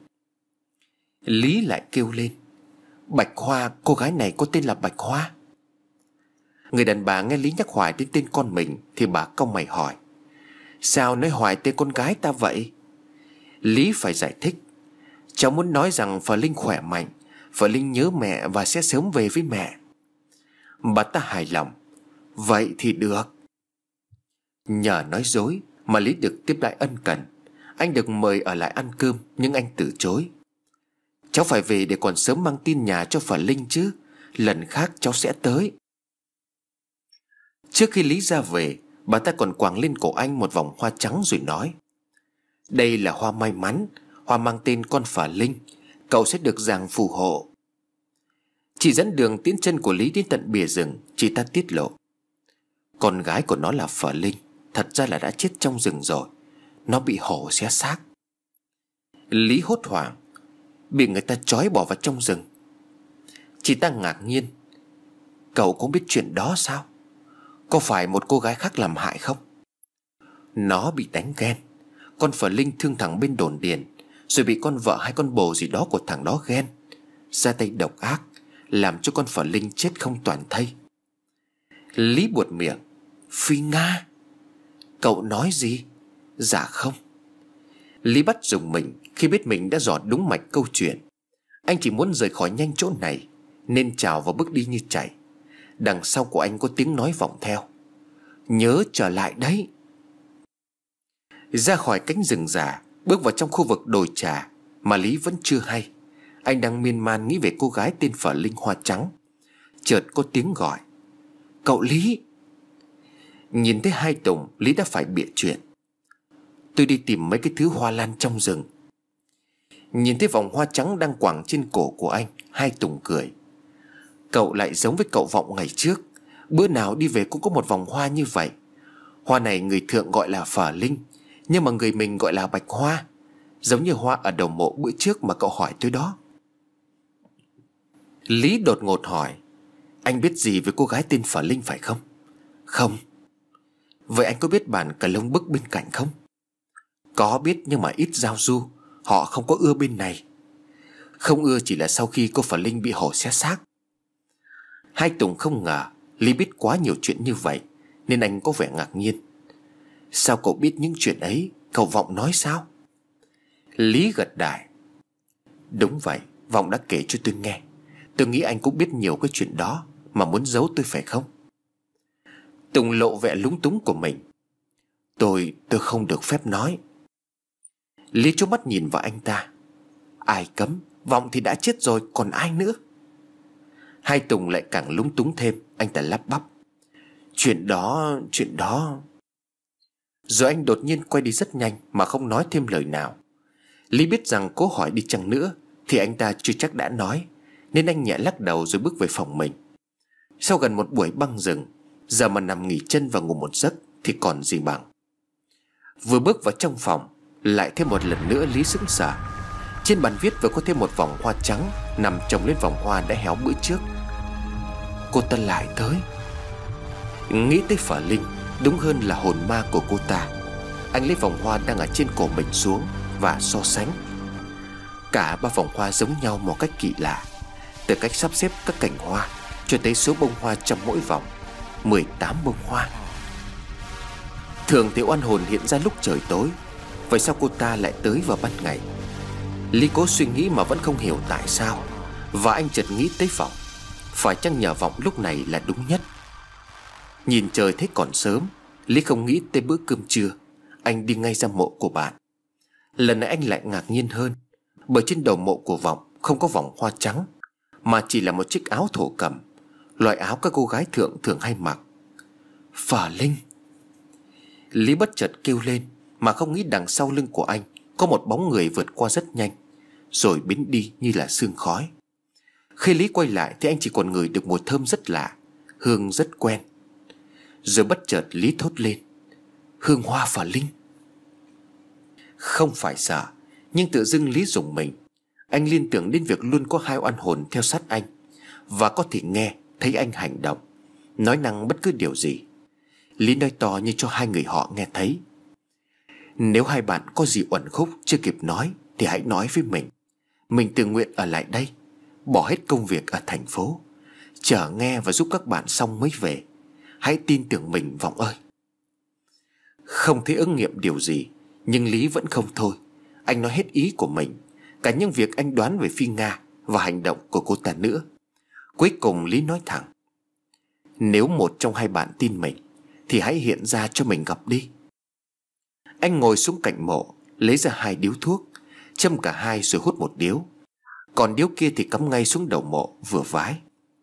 Lý lại kêu lên: Bạch Hoa, cô gái này có tên là Bạch Hoa. Người đàn bà nghe Lý nhắc hoài đến tên con mình thì bà cau mày hỏi: Sao nói hoài tên con gái ta vậy? Lý phải giải thích: Cháu muốn nói rằng Phở Linh khỏe mạnh, Phở Linh nhớ mẹ và sẽ sớm về với mẹ. Bà ta hài lòng: Vậy thì được. Nhờ nói dối mà Lý được tiếp lại ân cần. Anh được mời ở lại ăn cơm nhưng anh từ chối: Cháu phải về để còn sớm mang tin nhà cho Phở Linh chứ. Lần khác cháu sẽ tới. Trước khi Lý ra về, bà ta còn quàng lên cổ anh một vòng hoa trắng rồi nói: Đây là hoa may mắn, hoa mang tên con Phở Linh. Cậu sẽ được giàng phù hộ. Chị dẫn đường tiến chân của Lý đến tận bìa rừng. Chị ta tiết lộ: Con gái của nó là Phở Linh thật ra là đã chết trong rừng rồi. Nó bị hổ xé xác. Lý hốt hoảng: Bị người ta trói bỏ vào trong rừng? Chị ta ngạc nhiên: Cậu cũng biết chuyện đó sao? Có phải một cô gái khác làm hại không? Nó bị đánh ghen. Con Phở Linh thương thằng bên đồn điền, rồi bị con vợ hay con bồ gì đó của thằng đó ghen, ra tay độc ác, làm cho con Phở Linh chết không toàn thây. Lý buột miệng: Phi Nga? Cậu nói gì? Dạ không. Lý bắt dùng mình khi biết mình đã dò đúng mạch câu chuyện. Anh chỉ muốn rời khỏi nhanh chỗ này nên chào và bước đi như chạy. Đằng sau của anh có tiếng nói vọng theo: Nhớ trở lại đấy. Ra khỏi cánh rừng già, bước vào trong khu vực đồi trà mà Lý vẫn chưa hay. Anh đang miên man nghĩ về cô gái tên Phở Linh hoa trắng, chợt có tiếng gọi: "Cậu Lý!" Nhìn thấy hai Tùng, Lý đã phải bịa chuyện: "Tôi đi tìm mấy cái thứ hoa lan trong rừng." Nhìn thấy vòng hoa trắng đang quàng trên cổ của anh, hai Tùng cười: "Cậu lại giống với cậu Vọng ngày trước. Bữa nào đi về cũng có một vòng hoa như vậy. Hoa này người thượng gọi là Phở Linh, nhưng mà người mình gọi là bạch hoa, giống như hoa ở đầu mộ bữa trước mà cậu hỏi tôi đó." Lý đột ngột hỏi: "Anh biết gì về cô gái tên Phở Linh phải không?" "Không." "Vậy anh có biết bản cà lông bức bên cạnh không?" "Có biết, nhưng mà ít giao du. Họ không có ưa bên này." "Không ưa chỉ là sau khi cô Phở Linh bị hổ xé xác." Hai Tùng không ngờ Lý biết quá nhiều chuyện như vậy, nên anh có vẻ ngạc nhiên: "Sao cậu biết những chuyện ấy? Cậu Vọng nói sao?" Lý gật đại: "Đúng vậy, Vọng đã kể cho tôi nghe. Tôi nghĩ anh cũng biết nhiều cái chuyện đó mà muốn giấu tôi phải không?" Tùng lộ vẻ lúng túng của mình: Tôi, tôi không được phép nói." Lý chố mắt nhìn vào anh ta: "Ai cấm? Vọng thì đã chết rồi, còn ai nữa?" Hai Tùng lại càng lúng túng thêm. Anh ta lắp bắp: Chuyện đó, chuyện đó Rồi anh đột nhiên quay đi rất nhanh mà không nói thêm lời nào. Lý biết rằng cố hỏi đi chăng nữa thì anh ta chưa chắc đã nói, nên anh nhẹ lắc đầu rồi bước về phòng mình. Sau gần một buổi băng rừng, giờ mà nằm nghỉ chân và ngủ một giấc thì còn gì bằng. Vừa bước vào trong phòng, lại thêm một lần nữa Lý sững sờ. Trên bàn viết vừa có thêm một vòng hoa trắng nằm chồng lên vòng hoa đã héo bữa trước. Cô ta lại tới. Nghĩ tới Phở Linh, đúng hơn là hồn ma của cô ta, anh lấy vòng hoa đang ở trên cổ mình xuống và so sánh. Cả ba vòng hoa giống nhau một cách kỳ lạ, từ cách sắp xếp các cành hoa cho tới số bông hoa trong mỗi vòng, mười tám bông hoa. Thường thì oan hồn hiện ra lúc trời tối, vậy sao cô ta lại tới vào ban ngày? Lý cố suy nghĩ mà vẫn không hiểu tại sao, và anh chợt nghĩ tới Vọng. Phải chăng nhờ Vọng lúc này là đúng nhất? Nhìn trời thấy còn sớm, Lý không nghĩ tới bữa cơm trưa. Anh đi ngay ra mộ của bạn. Lần này anh lại ngạc nhiên hơn, bởi trên đầu mộ của Vọng không có vòng hoa trắng, mà chỉ là một chiếc áo thổ cẩm, loại áo các cô gái thượng thường hay mặc. Phở Linh! Lý bất chợt kêu lên, mà không nghĩ đằng sau lưng của anh có một bóng người vượt qua rất nhanh, rồi biến đi như là sương khói. Khi Lý quay lại thì anh chỉ còn ngửi được mùi thơm rất lạ, hương rất quen. Rồi bất chợt Lý thốt lên: Hương hoa Phở Linh! Không phải sợ, nhưng tự dưng Lý rùng mình. Anh liên tưởng đến việc luôn có hai oan hồn theo sát anh, và có thể nghe thấy anh hành động, nói năng bất cứ điều gì. Lý nói to như cho hai người họ nghe thấy: Nếu hai bạn có gì uẩn khúc chưa kịp nói thì hãy nói với mình. Mình tự nguyện ở lại đây, bỏ hết công việc ở thành phố, chờ nghe và giúp các bạn xong mới về. Hãy tin tưởng mình, Vọng ơi. Không thấy ứng nghiệm điều gì, nhưng Lý vẫn không thôi. Anh nói hết ý của mình, cả những việc anh đoán về Phi Nga và hành động của cô ta nữa. Cuối cùng Lý nói thẳng: Nếu một trong hai bạn tin mình thì hãy hiện ra cho mình gặp đi. Anh ngồi xuống cạnh mộ, lấy ra hai điếu thuốc, châm cả hai rồi hút một điếu, còn điếu kia thì cắm ngay xuống đầu mộ vừa vái: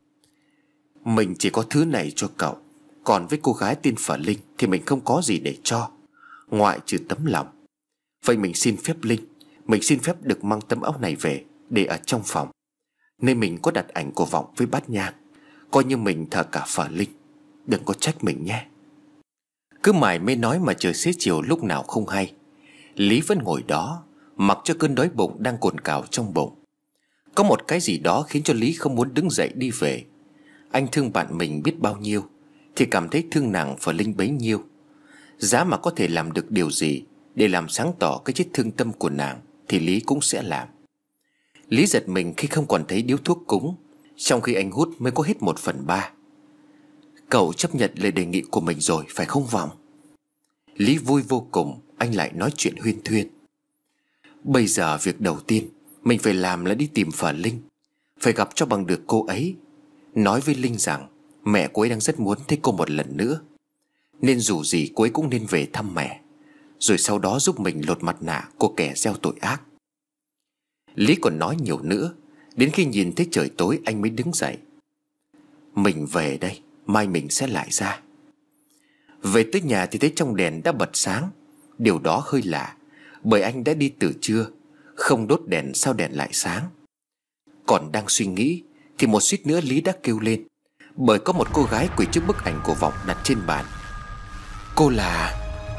Mình chỉ có thứ này cho cậu, còn với cô gái tên Phở Linh thì mình không có gì để cho, ngoại trừ tấm lòng. Vậy mình xin phép Linh, mình xin phép được mang tấm áo này về để ở trong phòng, nơi mình có đặt ảnh của Vọng với bát nhang, coi như mình thờ cả Phở Linh. Đừng có trách mình nhé. Cứ mải mê nói mà trời xế chiều lúc nào không hay. Lý vẫn ngồi đó, mặc cho cơn đói bụng đang cồn cào trong bụng. Có một cái gì đó khiến cho Lý không muốn đứng dậy đi về. Anh thương bạn mình biết bao nhiêu thì cảm thấy thương nàng Phở Linh bấy nhiêu. Giá mà có thể làm được điều gì để làm sáng tỏ cái chết thương tâm của nàng thì Lý cũng sẽ làm. Lý giật mình khi không còn thấy điếu thuốc cúng, trong khi anh hút mới có hết một phần ba. Cậu chấp nhận lời đề nghị của mình rồi phải không Vọng? Lý vui vô cùng. Anh lại nói chuyện huyên thuyên: Bây giờ việc đầu tiên mình phải làm là đi tìm Phở Linh, phải gặp cho bằng được cô ấy. Nói với Linh rằng mẹ cô ấy đang rất muốn thấy cô một lần nữa, nên dù gì cô ấy cũng nên về thăm mẹ, rồi sau đó giúp mình lột mặt nạ của kẻ gieo tội ác. Lý còn nói nhiều nữa, Đến khi nhìn thấy trời tối anh mới đứng dậy. Mình về đây, mai mình sẽ lại ra. Về tới nhà thì thấy trong đèn đã bật sáng. Điều đó hơi lạ, bởi anh đã đi từ trưa. Không đốt đèn sao đèn lại sáng? Còn đang suy nghĩ thì một suýt nữa Lý đã kêu lên, bởi có một cô gái quỳ trước bức ảnh của Vọng đặt trên bàn. Cô là...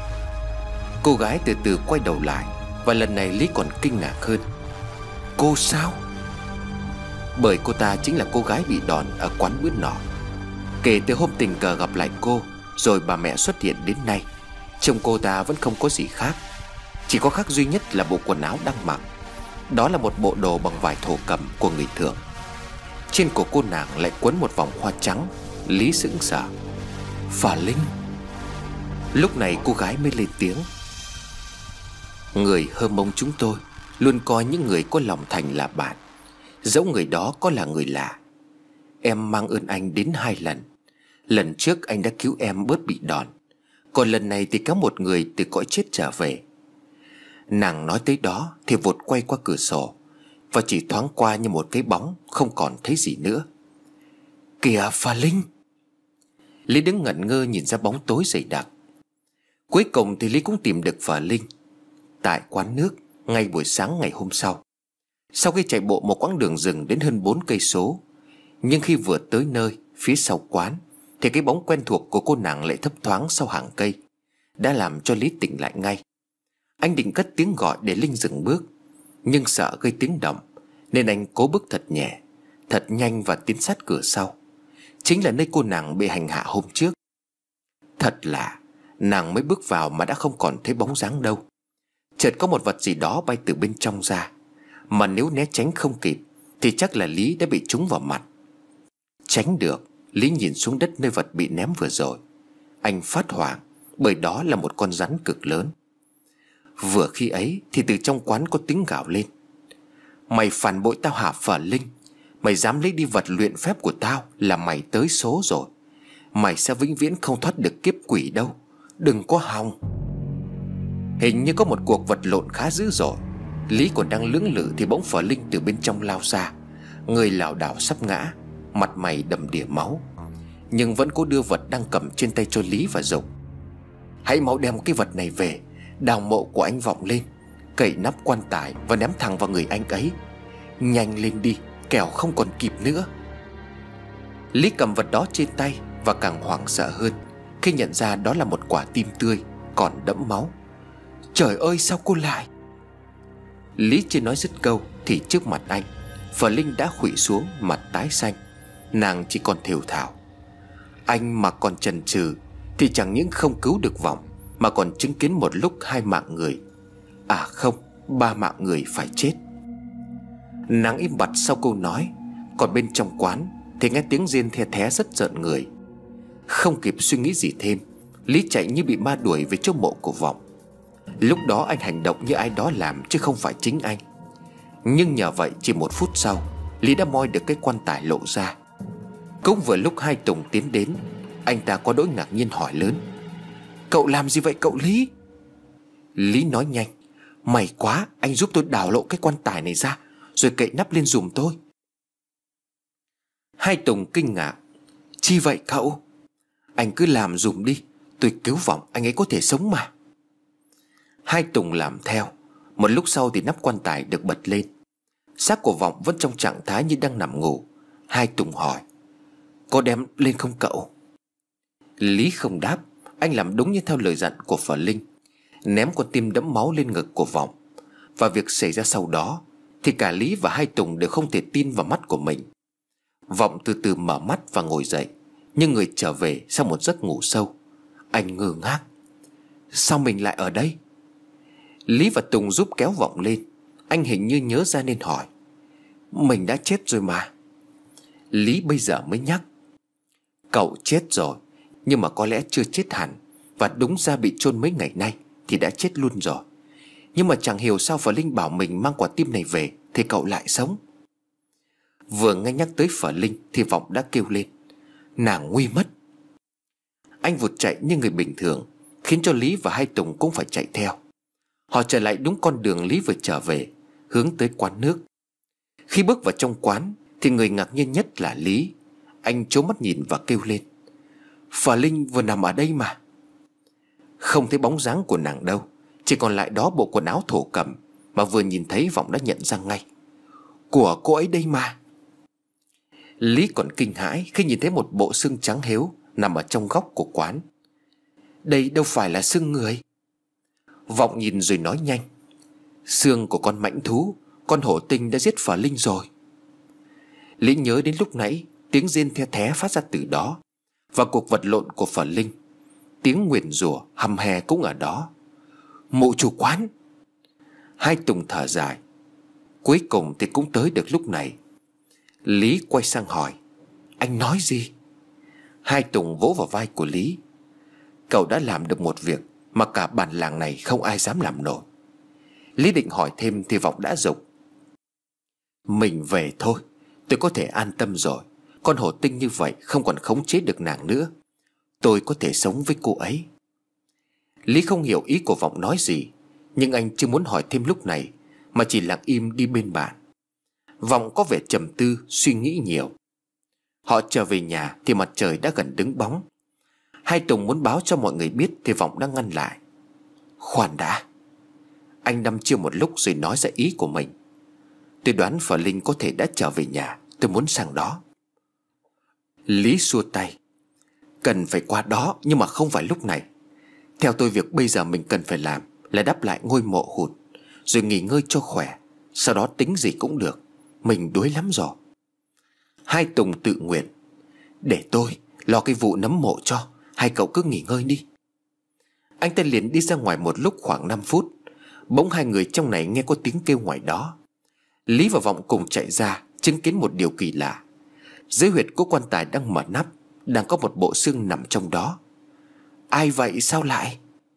Cô gái từ từ quay đầu lại, và lần này Lý còn kinh ngạc hơn. Cô sao? Bởi cô ta chính là cô gái bị đòn ở quán bữa nọ. Kể từ hôm tình cờ gặp lại cô, rồi bà mẹ xuất hiện đến nay, trông cô ta vẫn không có gì khác. Chỉ có khác duy nhất là bộ quần áo đang mặc. Đó là một bộ đồ bằng vải thổ cẩm của người thường. Trên cổ cô nàng lại quấn một vòng hoa trắng. Lý sững sờ. Phả Linh. Lúc này cô gái mới lên tiếng. Người Hơ Mông chúng tôi luôn coi những người có lòng thành là bạn, dẫu người đó có là người lạ. Em mang ơn anh đến hai lần. Lần trước anh đã cứu em bớt bị đòn, còn lần này thì kéo một người từ cõi chết trở về. Nàng nói tới đó thì vụt quay qua cửa sổ, và chỉ thoáng qua như một cái bóng, không còn thấy gì nữa. Kìa Phà Linh. Lý đứng ngẩn ngơ nhìn ra bóng tối dày đặc. Cuối cùng thì Lý cũng tìm được Phà Linh tại quán nước ngay buổi sáng ngày hôm sau. Sau khi chạy bộ một quãng đường rừng đến hơn bốn cây số, nhưng khi vừa tới nơi phía sau quán thì cái bóng quen thuộc của cô nàng lại thấp thoáng sau hàng cây, đã làm cho Lý tỉnh lại ngay. Anh định cất tiếng gọi để Linh dừng bước, nhưng sợ gây tiếng động nên anh cố bước thật nhẹ, thật nhanh và tiến sát cửa sau. Chính là nơi cô nàng bị hành hạ hôm trước. Thật lạ, nàng mới bước vào mà đã không còn thấy bóng dáng đâu. Chợt có một vật gì đó bay từ bên trong ra, mà nếu né tránh không kịp thì chắc là Lý đã bị trúng vào mặt. Tránh được, Lý nhìn xuống đất nơi vật bị ném vừa rồi. Anh phát hoảng, bởi đó là một con rắn cực lớn. Vừa khi ấy thì từ trong quán có tiếng gào lên. Mày phản bội tao hả Phả Linh? Mày dám lấy đi vật luyện phép của tao là mày tới số rồi. Mày sẽ vĩnh viễn không thoát được kiếp quỷ đâu. Đừng có hòng. Hình như có một cuộc vật lộn khá dữ dội. Lý còn đang lưỡng lự thì bỗng Phả Linh từ bên trong lao ra, người lảo đảo sắp ngã, mặt mày đầm đìa máu, nhưng vẫn cố đưa vật đang cầm trên tay cho Lý và dục. Hãy mau đem cái vật này về, đào mộ của anh Vọng lên, cậy nắp quan tài và ném thẳng vào người anh ấy. Nhanh lên đi, kẻo không còn kịp nữa. Lý cầm vật đó trên tay và càng hoảng sợ hơn khi nhận ra đó là một quả tim tươi còn đẫm máu. Trời ơi, sao cô lại? Lý chưa nói dứt câu thì trước mặt anh, Phả Linh đã khuỵu xuống, mặt tái xanh. Nàng chỉ còn thều thào. Anh mà còn chần chừ thì chẳng những không cứu được Vọng, mà còn chứng kiến một lúc hai mạng người, à không, ba mạng người phải chết. Nàng im bặt sau câu nói. Còn bên trong quán thì nghe tiếng rên the thé rất rợn người. Không kịp suy nghĩ gì thêm, Lý chạy như bị ma đuổi về chỗ mộ của Vọng. Lúc đó anh hành động như ai đó làm, chứ không phải chính anh. Nhưng nhờ vậy chỉ một phút sau, Lý đã moi được cái quan tài lộ ra. Cũng vừa lúc hai Tùng tiến đến, anh ta có đỗi ngạc nhiên hỏi lớn. Cậu làm gì vậy cậu Lý? Lý nói nhanh. May quá, anh giúp tôi đào lộ cái quan tài này ra, rồi cậy nắp lên giùm tôi. Hai Tùng kinh ngạc. Chi vậy cậu? Anh cứ làm giùm đi, tôi cứu Vọng anh ấy có thể sống mà. Hai Tùng làm theo. Một lúc sau thì nắp quan tài được bật lên. Xác của Vọng vẫn trong trạng thái như đang nằm ngủ. Hai Tùng hỏi. Có đem lên không cậu? Lý không đáp. Anh làm đúng như theo lời dặn của Phả Linh, ném con tim đẫm máu lên ngực của Vọng. Và việc xảy ra sau đó thì cả Lý và hai Tùng đều không thể tin vào mắt của mình. Vọng từ từ mở mắt và ngồi dậy, nhưng người trở về sau một giấc ngủ sâu. Anh ngơ ngác. Sao mình lại ở đây? Lý và Tùng giúp kéo Vọng lên. Anh hình như nhớ ra nên hỏi. Mình đã chết rồi mà. Lý bây giờ mới nhắc. Cậu chết rồi, nhưng mà có lẽ chưa chết hẳn. Và đúng ra bị chôn mấy ngày nay thì đã chết luôn rồi. Nhưng mà chẳng hiểu sao Phả Linh bảo mình mang quả tim này về thì cậu lại sống. Vừa nghe nhắc tới Phả Linh thì Vọng đã kêu lên. Nàng nguy mất. Anh vụt chạy như người bình thường, khiến cho Lý và hai Tùng cũng phải chạy theo. Họ trở lại đúng con đường Lý vừa trở về, hướng tới quán nước. Khi bước vào trong quán thì người ngạc nhiên nhất là Lý. Anh trố mắt nhìn và kêu lên: Phở Linh vừa nằm ở đây mà. Không thấy bóng dáng của nàng đâu, chỉ còn lại đó bộ quần áo thổ cẩm mà vừa nhìn thấy Vọng đã nhận ra ngay: Của cô ấy đây mà. Lý còn kinh hãi khi nhìn thấy một bộ xương trắng héo nằm ở trong góc của quán. Đây đâu phải là xương người. Vọng nhìn rồi nói nhanh: Xương của con mãnh thú, con hổ tinh đã giết Phở Linh rồi. Lý nhớ đến lúc nãy tiếng rên the thé phát ra từ đó, và cuộc vật lộn của Phở Linh. Tiếng nguyền rủa hầm hè cũng ở đó. Mụ chủ quán. Hai Tùng thở dài. Cuối cùng thì cũng tới được lúc này. Lý quay sang hỏi: Anh nói gì? Hai Tùng vỗ vào vai của Lý: Cậu đã làm được một việc mà cả bản làng này không ai dám làm nổi. Lý định hỏi thêm thì Vọng đã giục: Mình về thôi, tôi có thể an tâm rồi. Con hổ tinh như vậy không còn khống chế được nàng nữa. Tôi có thể sống với cô ấy. Lý không hiểu ý của Vọng nói gì, nhưng anh chưa muốn hỏi thêm lúc này, mà chỉ lặng im đi bên bạn. Vọng có vẻ trầm tư, suy nghĩ nhiều. Họ trở về nhà thì mặt trời đã gần đứng bóng. Hai Tùng muốn báo cho mọi người biết thì Vọng đã ngăn lại: Khoan đã. Anh đăm chiêu một lúc rồi nói ra ý của mình: Tôi đoán Phở Linh có thể đã trở về nhà. Tôi muốn sang đó. Lý xua tay: Cần phải qua đó, nhưng mà không phải lúc này. Theo tôi, việc bây giờ mình cần phải làm là đắp lại ngôi mộ hụt, rồi nghỉ ngơi cho khỏe. Sau đó tính gì cũng được. Mình đuối lắm rồi. Hai Tùng tự nguyện: Để tôi lo cái vụ nấm mộ cho. Hai cậu cứ nghỉ ngơi đi. Anh ta liền đi ra ngoài một lúc khoảng năm phút. Bỗng hai người trong này nghe có tiếng kêu ngoài đó. Lý và Vọng cùng chạy ra, chứng kiến một điều kỳ lạ. Dưới huyệt của quan tài đang mở nắp, đang có một bộ xương nằm trong đó. Ai vậy, sao lại?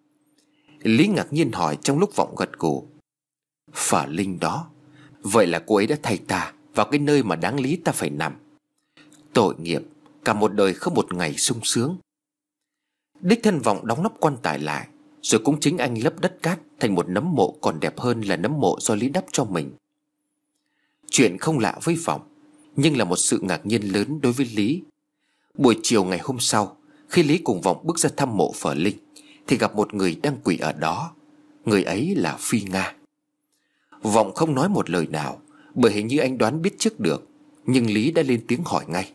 Lý ngạc nhiên hỏi trong lúc Vọng gật gù: Phở Linh đó. Vậy là cô ấy đã thay ta vào cái nơi mà đáng lý ta phải nằm. Tội nghiệp, cả một đời không một ngày sung sướng. Đích thân Vọng đóng nắp quan tài lại, rồi cũng chính anh lấp đất cát thành một nấm mộ còn đẹp hơn là nấm mộ do Lý đắp cho mình. Chuyện không lạ với Vọng, nhưng là một sự ngạc nhiên lớn đối với Lý. Buổi chiều ngày hôm sau, khi Lý cùng Vọng bước ra thăm mộ Phở Linh, thì gặp một người đang quỳ ở đó. Người ấy là Phi Nga. Vọng không nói một lời nào, bởi hình như anh đoán biết trước được. Nhưng Lý đã lên tiếng hỏi ngay: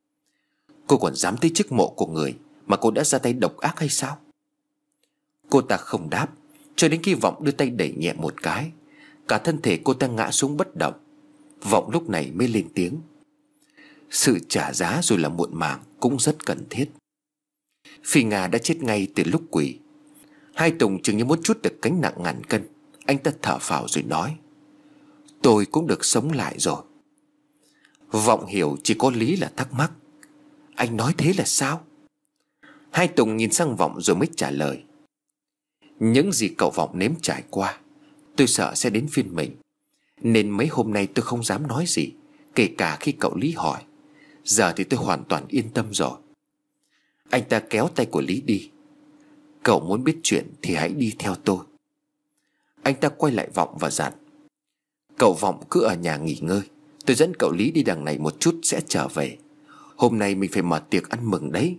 Cô còn dám tới trước mộ của người mà cô đã ra tay độc ác hay sao? Cô ta không đáp, cho đến khi Vọng đưa tay đẩy nhẹ một cái, cả thân thể cô ta ngã xuống bất động. Vọng lúc này mới lên tiếng: Sự trả giá dù là muộn màng cũng rất cần thiết. Phi Nga đã chết ngay từ lúc quỳ. Hai Tùng chừng như muốn trút được gánh nặng ngàn cân. Anh ta thở phào rồi nói: Tôi cũng được sống lại rồi. Vọng hiểu, chỉ có Lý là thắc mắc: Anh nói thế là sao? Hai Tùng nhìn sang Vọng rồi mới trả lời: Những gì cậu Vọng nếm trải qua, tôi sợ sẽ đến phiên mình, nên mấy hôm nay tôi không dám nói gì, kể cả khi cậu Lý hỏi. Giờ thì tôi hoàn toàn yên tâm rồi. Anh ta kéo tay của Lý đi: Cậu muốn biết chuyện thì hãy đi theo tôi. Anh ta quay lại Vọng và dặn: Cậu Vọng cứ ở nhà nghỉ ngơi, tôi dẫn cậu Lý đi đằng này một chút sẽ trở về. Hôm nay mình phải mở tiệc ăn mừng đấy.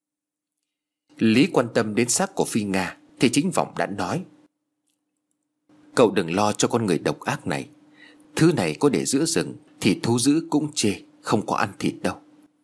Lý quan tâm đến xác của Phi Nga thì chính Vọng đã nói: Cậu đừng lo cho con người độc ác này. Thứ này có để giữa rừng thì thú dữ cũng chê, không có ăn thịt đâu.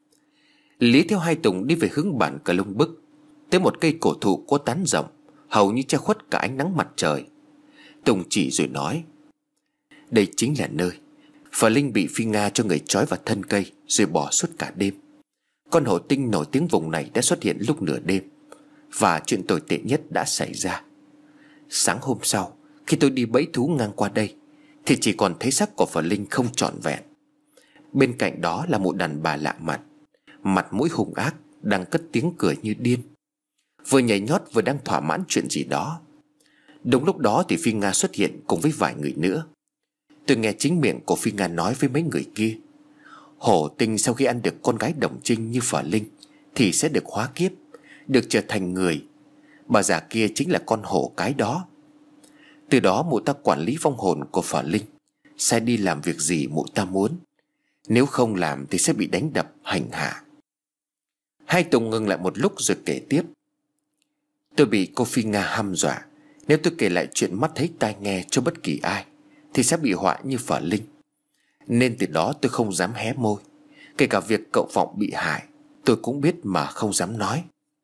Lý theo hai Tùng đi về hướng bản Cờ Lông Bức, tới một cây cổ thụ có tán rộng, hầu như che khuất cả ánh nắng mặt trời. Tùng chỉ rồi nói: Đây chính là nơi Phở Linh bị Phi Nga cho người trói vào thân cây rồi bỏ suốt cả đêm. Con hổ tinh nổi tiếng vùng này đã xuất hiện lúc nửa đêm, và chuyện tồi tệ nhất đã xảy ra. Sáng hôm sau, khi tôi đi bẫy thú ngang qua đây, thì chỉ còn thấy xác của Phở Linh không trọn vẹn. Bên cạnh đó là một đàn bà lạ mặt, mặt mũi hung ác, đang cất tiếng cười như điên, vừa nhảy nhót vừa đang thỏa mãn chuyện gì đó. Đúng lúc đó thì Phi Nga xuất hiện cùng với vài người nữa. Tôi nghe chính miệng của Phi Nga nói với mấy người kia: Hổ tinh sau khi ăn được con gái đồng trinh như Phở Linh thì sẽ được hóa kiếp, được trở thành người. Bà già kia chính là con hổ cái đó. Từ đó mụ ta quản lý vong hồn của Phở Linh, sẽ đi làm việc gì mụ ta muốn. Nếu không làm thì sẽ bị đánh đập hành hạ. Hai Tùng ngừng lại một lúc rồi kể tiếp. Tôi bị cô Phi Nga hăm dọa, nếu tôi kể lại chuyện mắt thấy tai nghe cho bất kỳ ai thì sẽ bị họa như Phở Linh. Nên từ đó tôi không dám hé môi. Kể cả việc cậu Vọng bị hại tôi cũng biết mà không dám nói.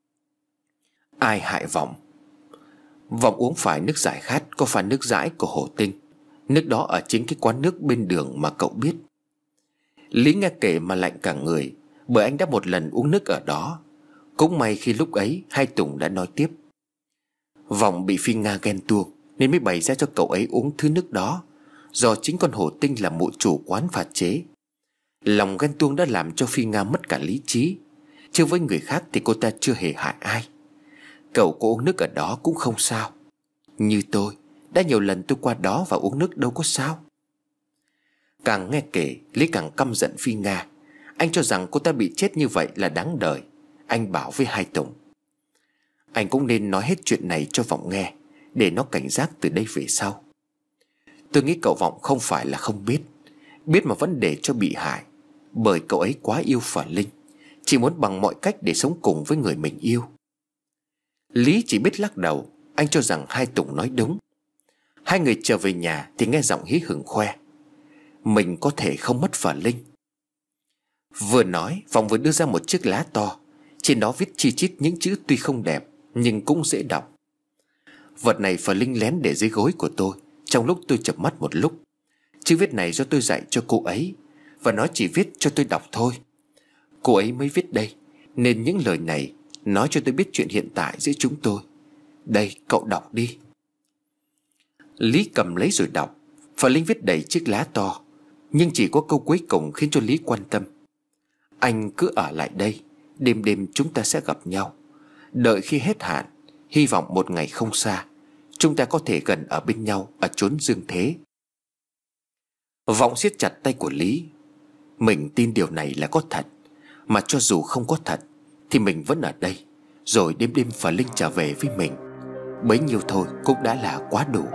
Ai hại Vọng? Vọng uống phải nước giải khát có pha nước dãi của Hồ Tinh. Nước đó ở chính cái quán nước bên đường mà cậu biết. Lý nghe kể mà lạnh cả người, bởi anh đã một lần uống nước ở đó. Cũng may khi lúc ấy Hai Tùng đã nói tiếp. Vọng bị Phi Nga ghen tuông nên mới bày ra cho cậu ấy uống thứ nước đó, do chính con Hồ Tinh là mụ chủ quán phạt chế. Lòng ghen tuông đã làm cho Phi Nga mất cả lý trí, chứ với người khác thì cô ta chưa hề hại ai. Cậu có uống nước ở đó cũng không sao. Như tôi, đã nhiều lần tôi qua đó và uống nước đâu có sao. Càng nghe kể, Lý càng căm giận Phi Nga. Anh cho rằng cô ta bị chết như vậy là đáng đời. Anh bảo với Hai Tùng, anh cũng nên nói hết chuyện này cho Vọng nghe, để nó cảnh giác từ đây về sau. Tôi nghĩ cậu Vọng không phải là không biết, biết mà vẫn để cho bị hại, bởi cậu ấy quá yêu Phở Linh, chỉ muốn bằng mọi cách để sống cùng với người mình yêu. Lý chỉ biết lắc đầu. Anh cho rằng Hai Tùng nói đúng. Hai người trở về nhà thì nghe giọng hí hửng khoe, mình có thể không mất Phở Linh. Vừa nói, Vọng vừa đưa ra một chiếc lá to, trên đó viết chi chít những chữ tuy không đẹp nhưng cũng dễ đọc. Vật này Phở Linh lén để dưới gối của tôi trong lúc tôi chợp mắt một lúc. Chữ viết này do tôi dạy cho cô ấy, và nó chỉ viết cho tôi đọc thôi. Cô ấy mới viết đây, nên những lời này nói cho tôi biết chuyện hiện tại giữa chúng tôi. Đây, cậu đọc đi. Lý cầm lấy rồi đọc. Phở Linh viết đầy chiếc lá to, nhưng chỉ có câu cuối cùng khiến cho Lý quan tâm. Anh cứ ở lại đây, đêm đêm chúng ta sẽ gặp nhau. Đợi khi hết hạn, hy vọng một ngày không xa, chúng ta có thể gần ở bên nhau ở chốn dương thế. Vọng siết chặt tay của Lý. Mình tin điều này là có thật, mà cho dù không có thật thì mình vẫn ở đây. Rồi đêm đêm Phở Linh trở về với mình, bấy nhiêu thôi cũng đã là quá đủ.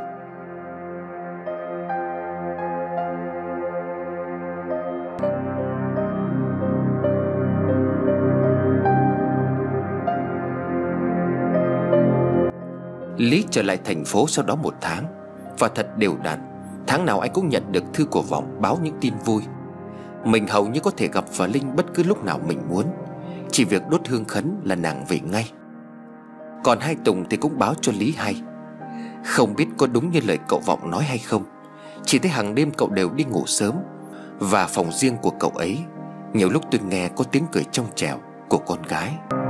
Lý trở lại thành phố sau đó một tháng, và thật đều đặn, tháng nào anh cũng nhận được thư của Vọng báo những tin vui. Mình hầu như có thể gặp Phở Linh bất cứ lúc nào mình muốn, chỉ việc đốt hương khấn là nàng về ngay. Còn Hai Tùng thì cũng báo cho Lý hay. Không biết có đúng như lời cậu Vọng nói hay không, chỉ thấy hàng đêm cậu đều đi ngủ sớm, và phòng riêng của cậu ấy nhiều lúc tôi nghe có tiếng cười trong trẻo của con gái.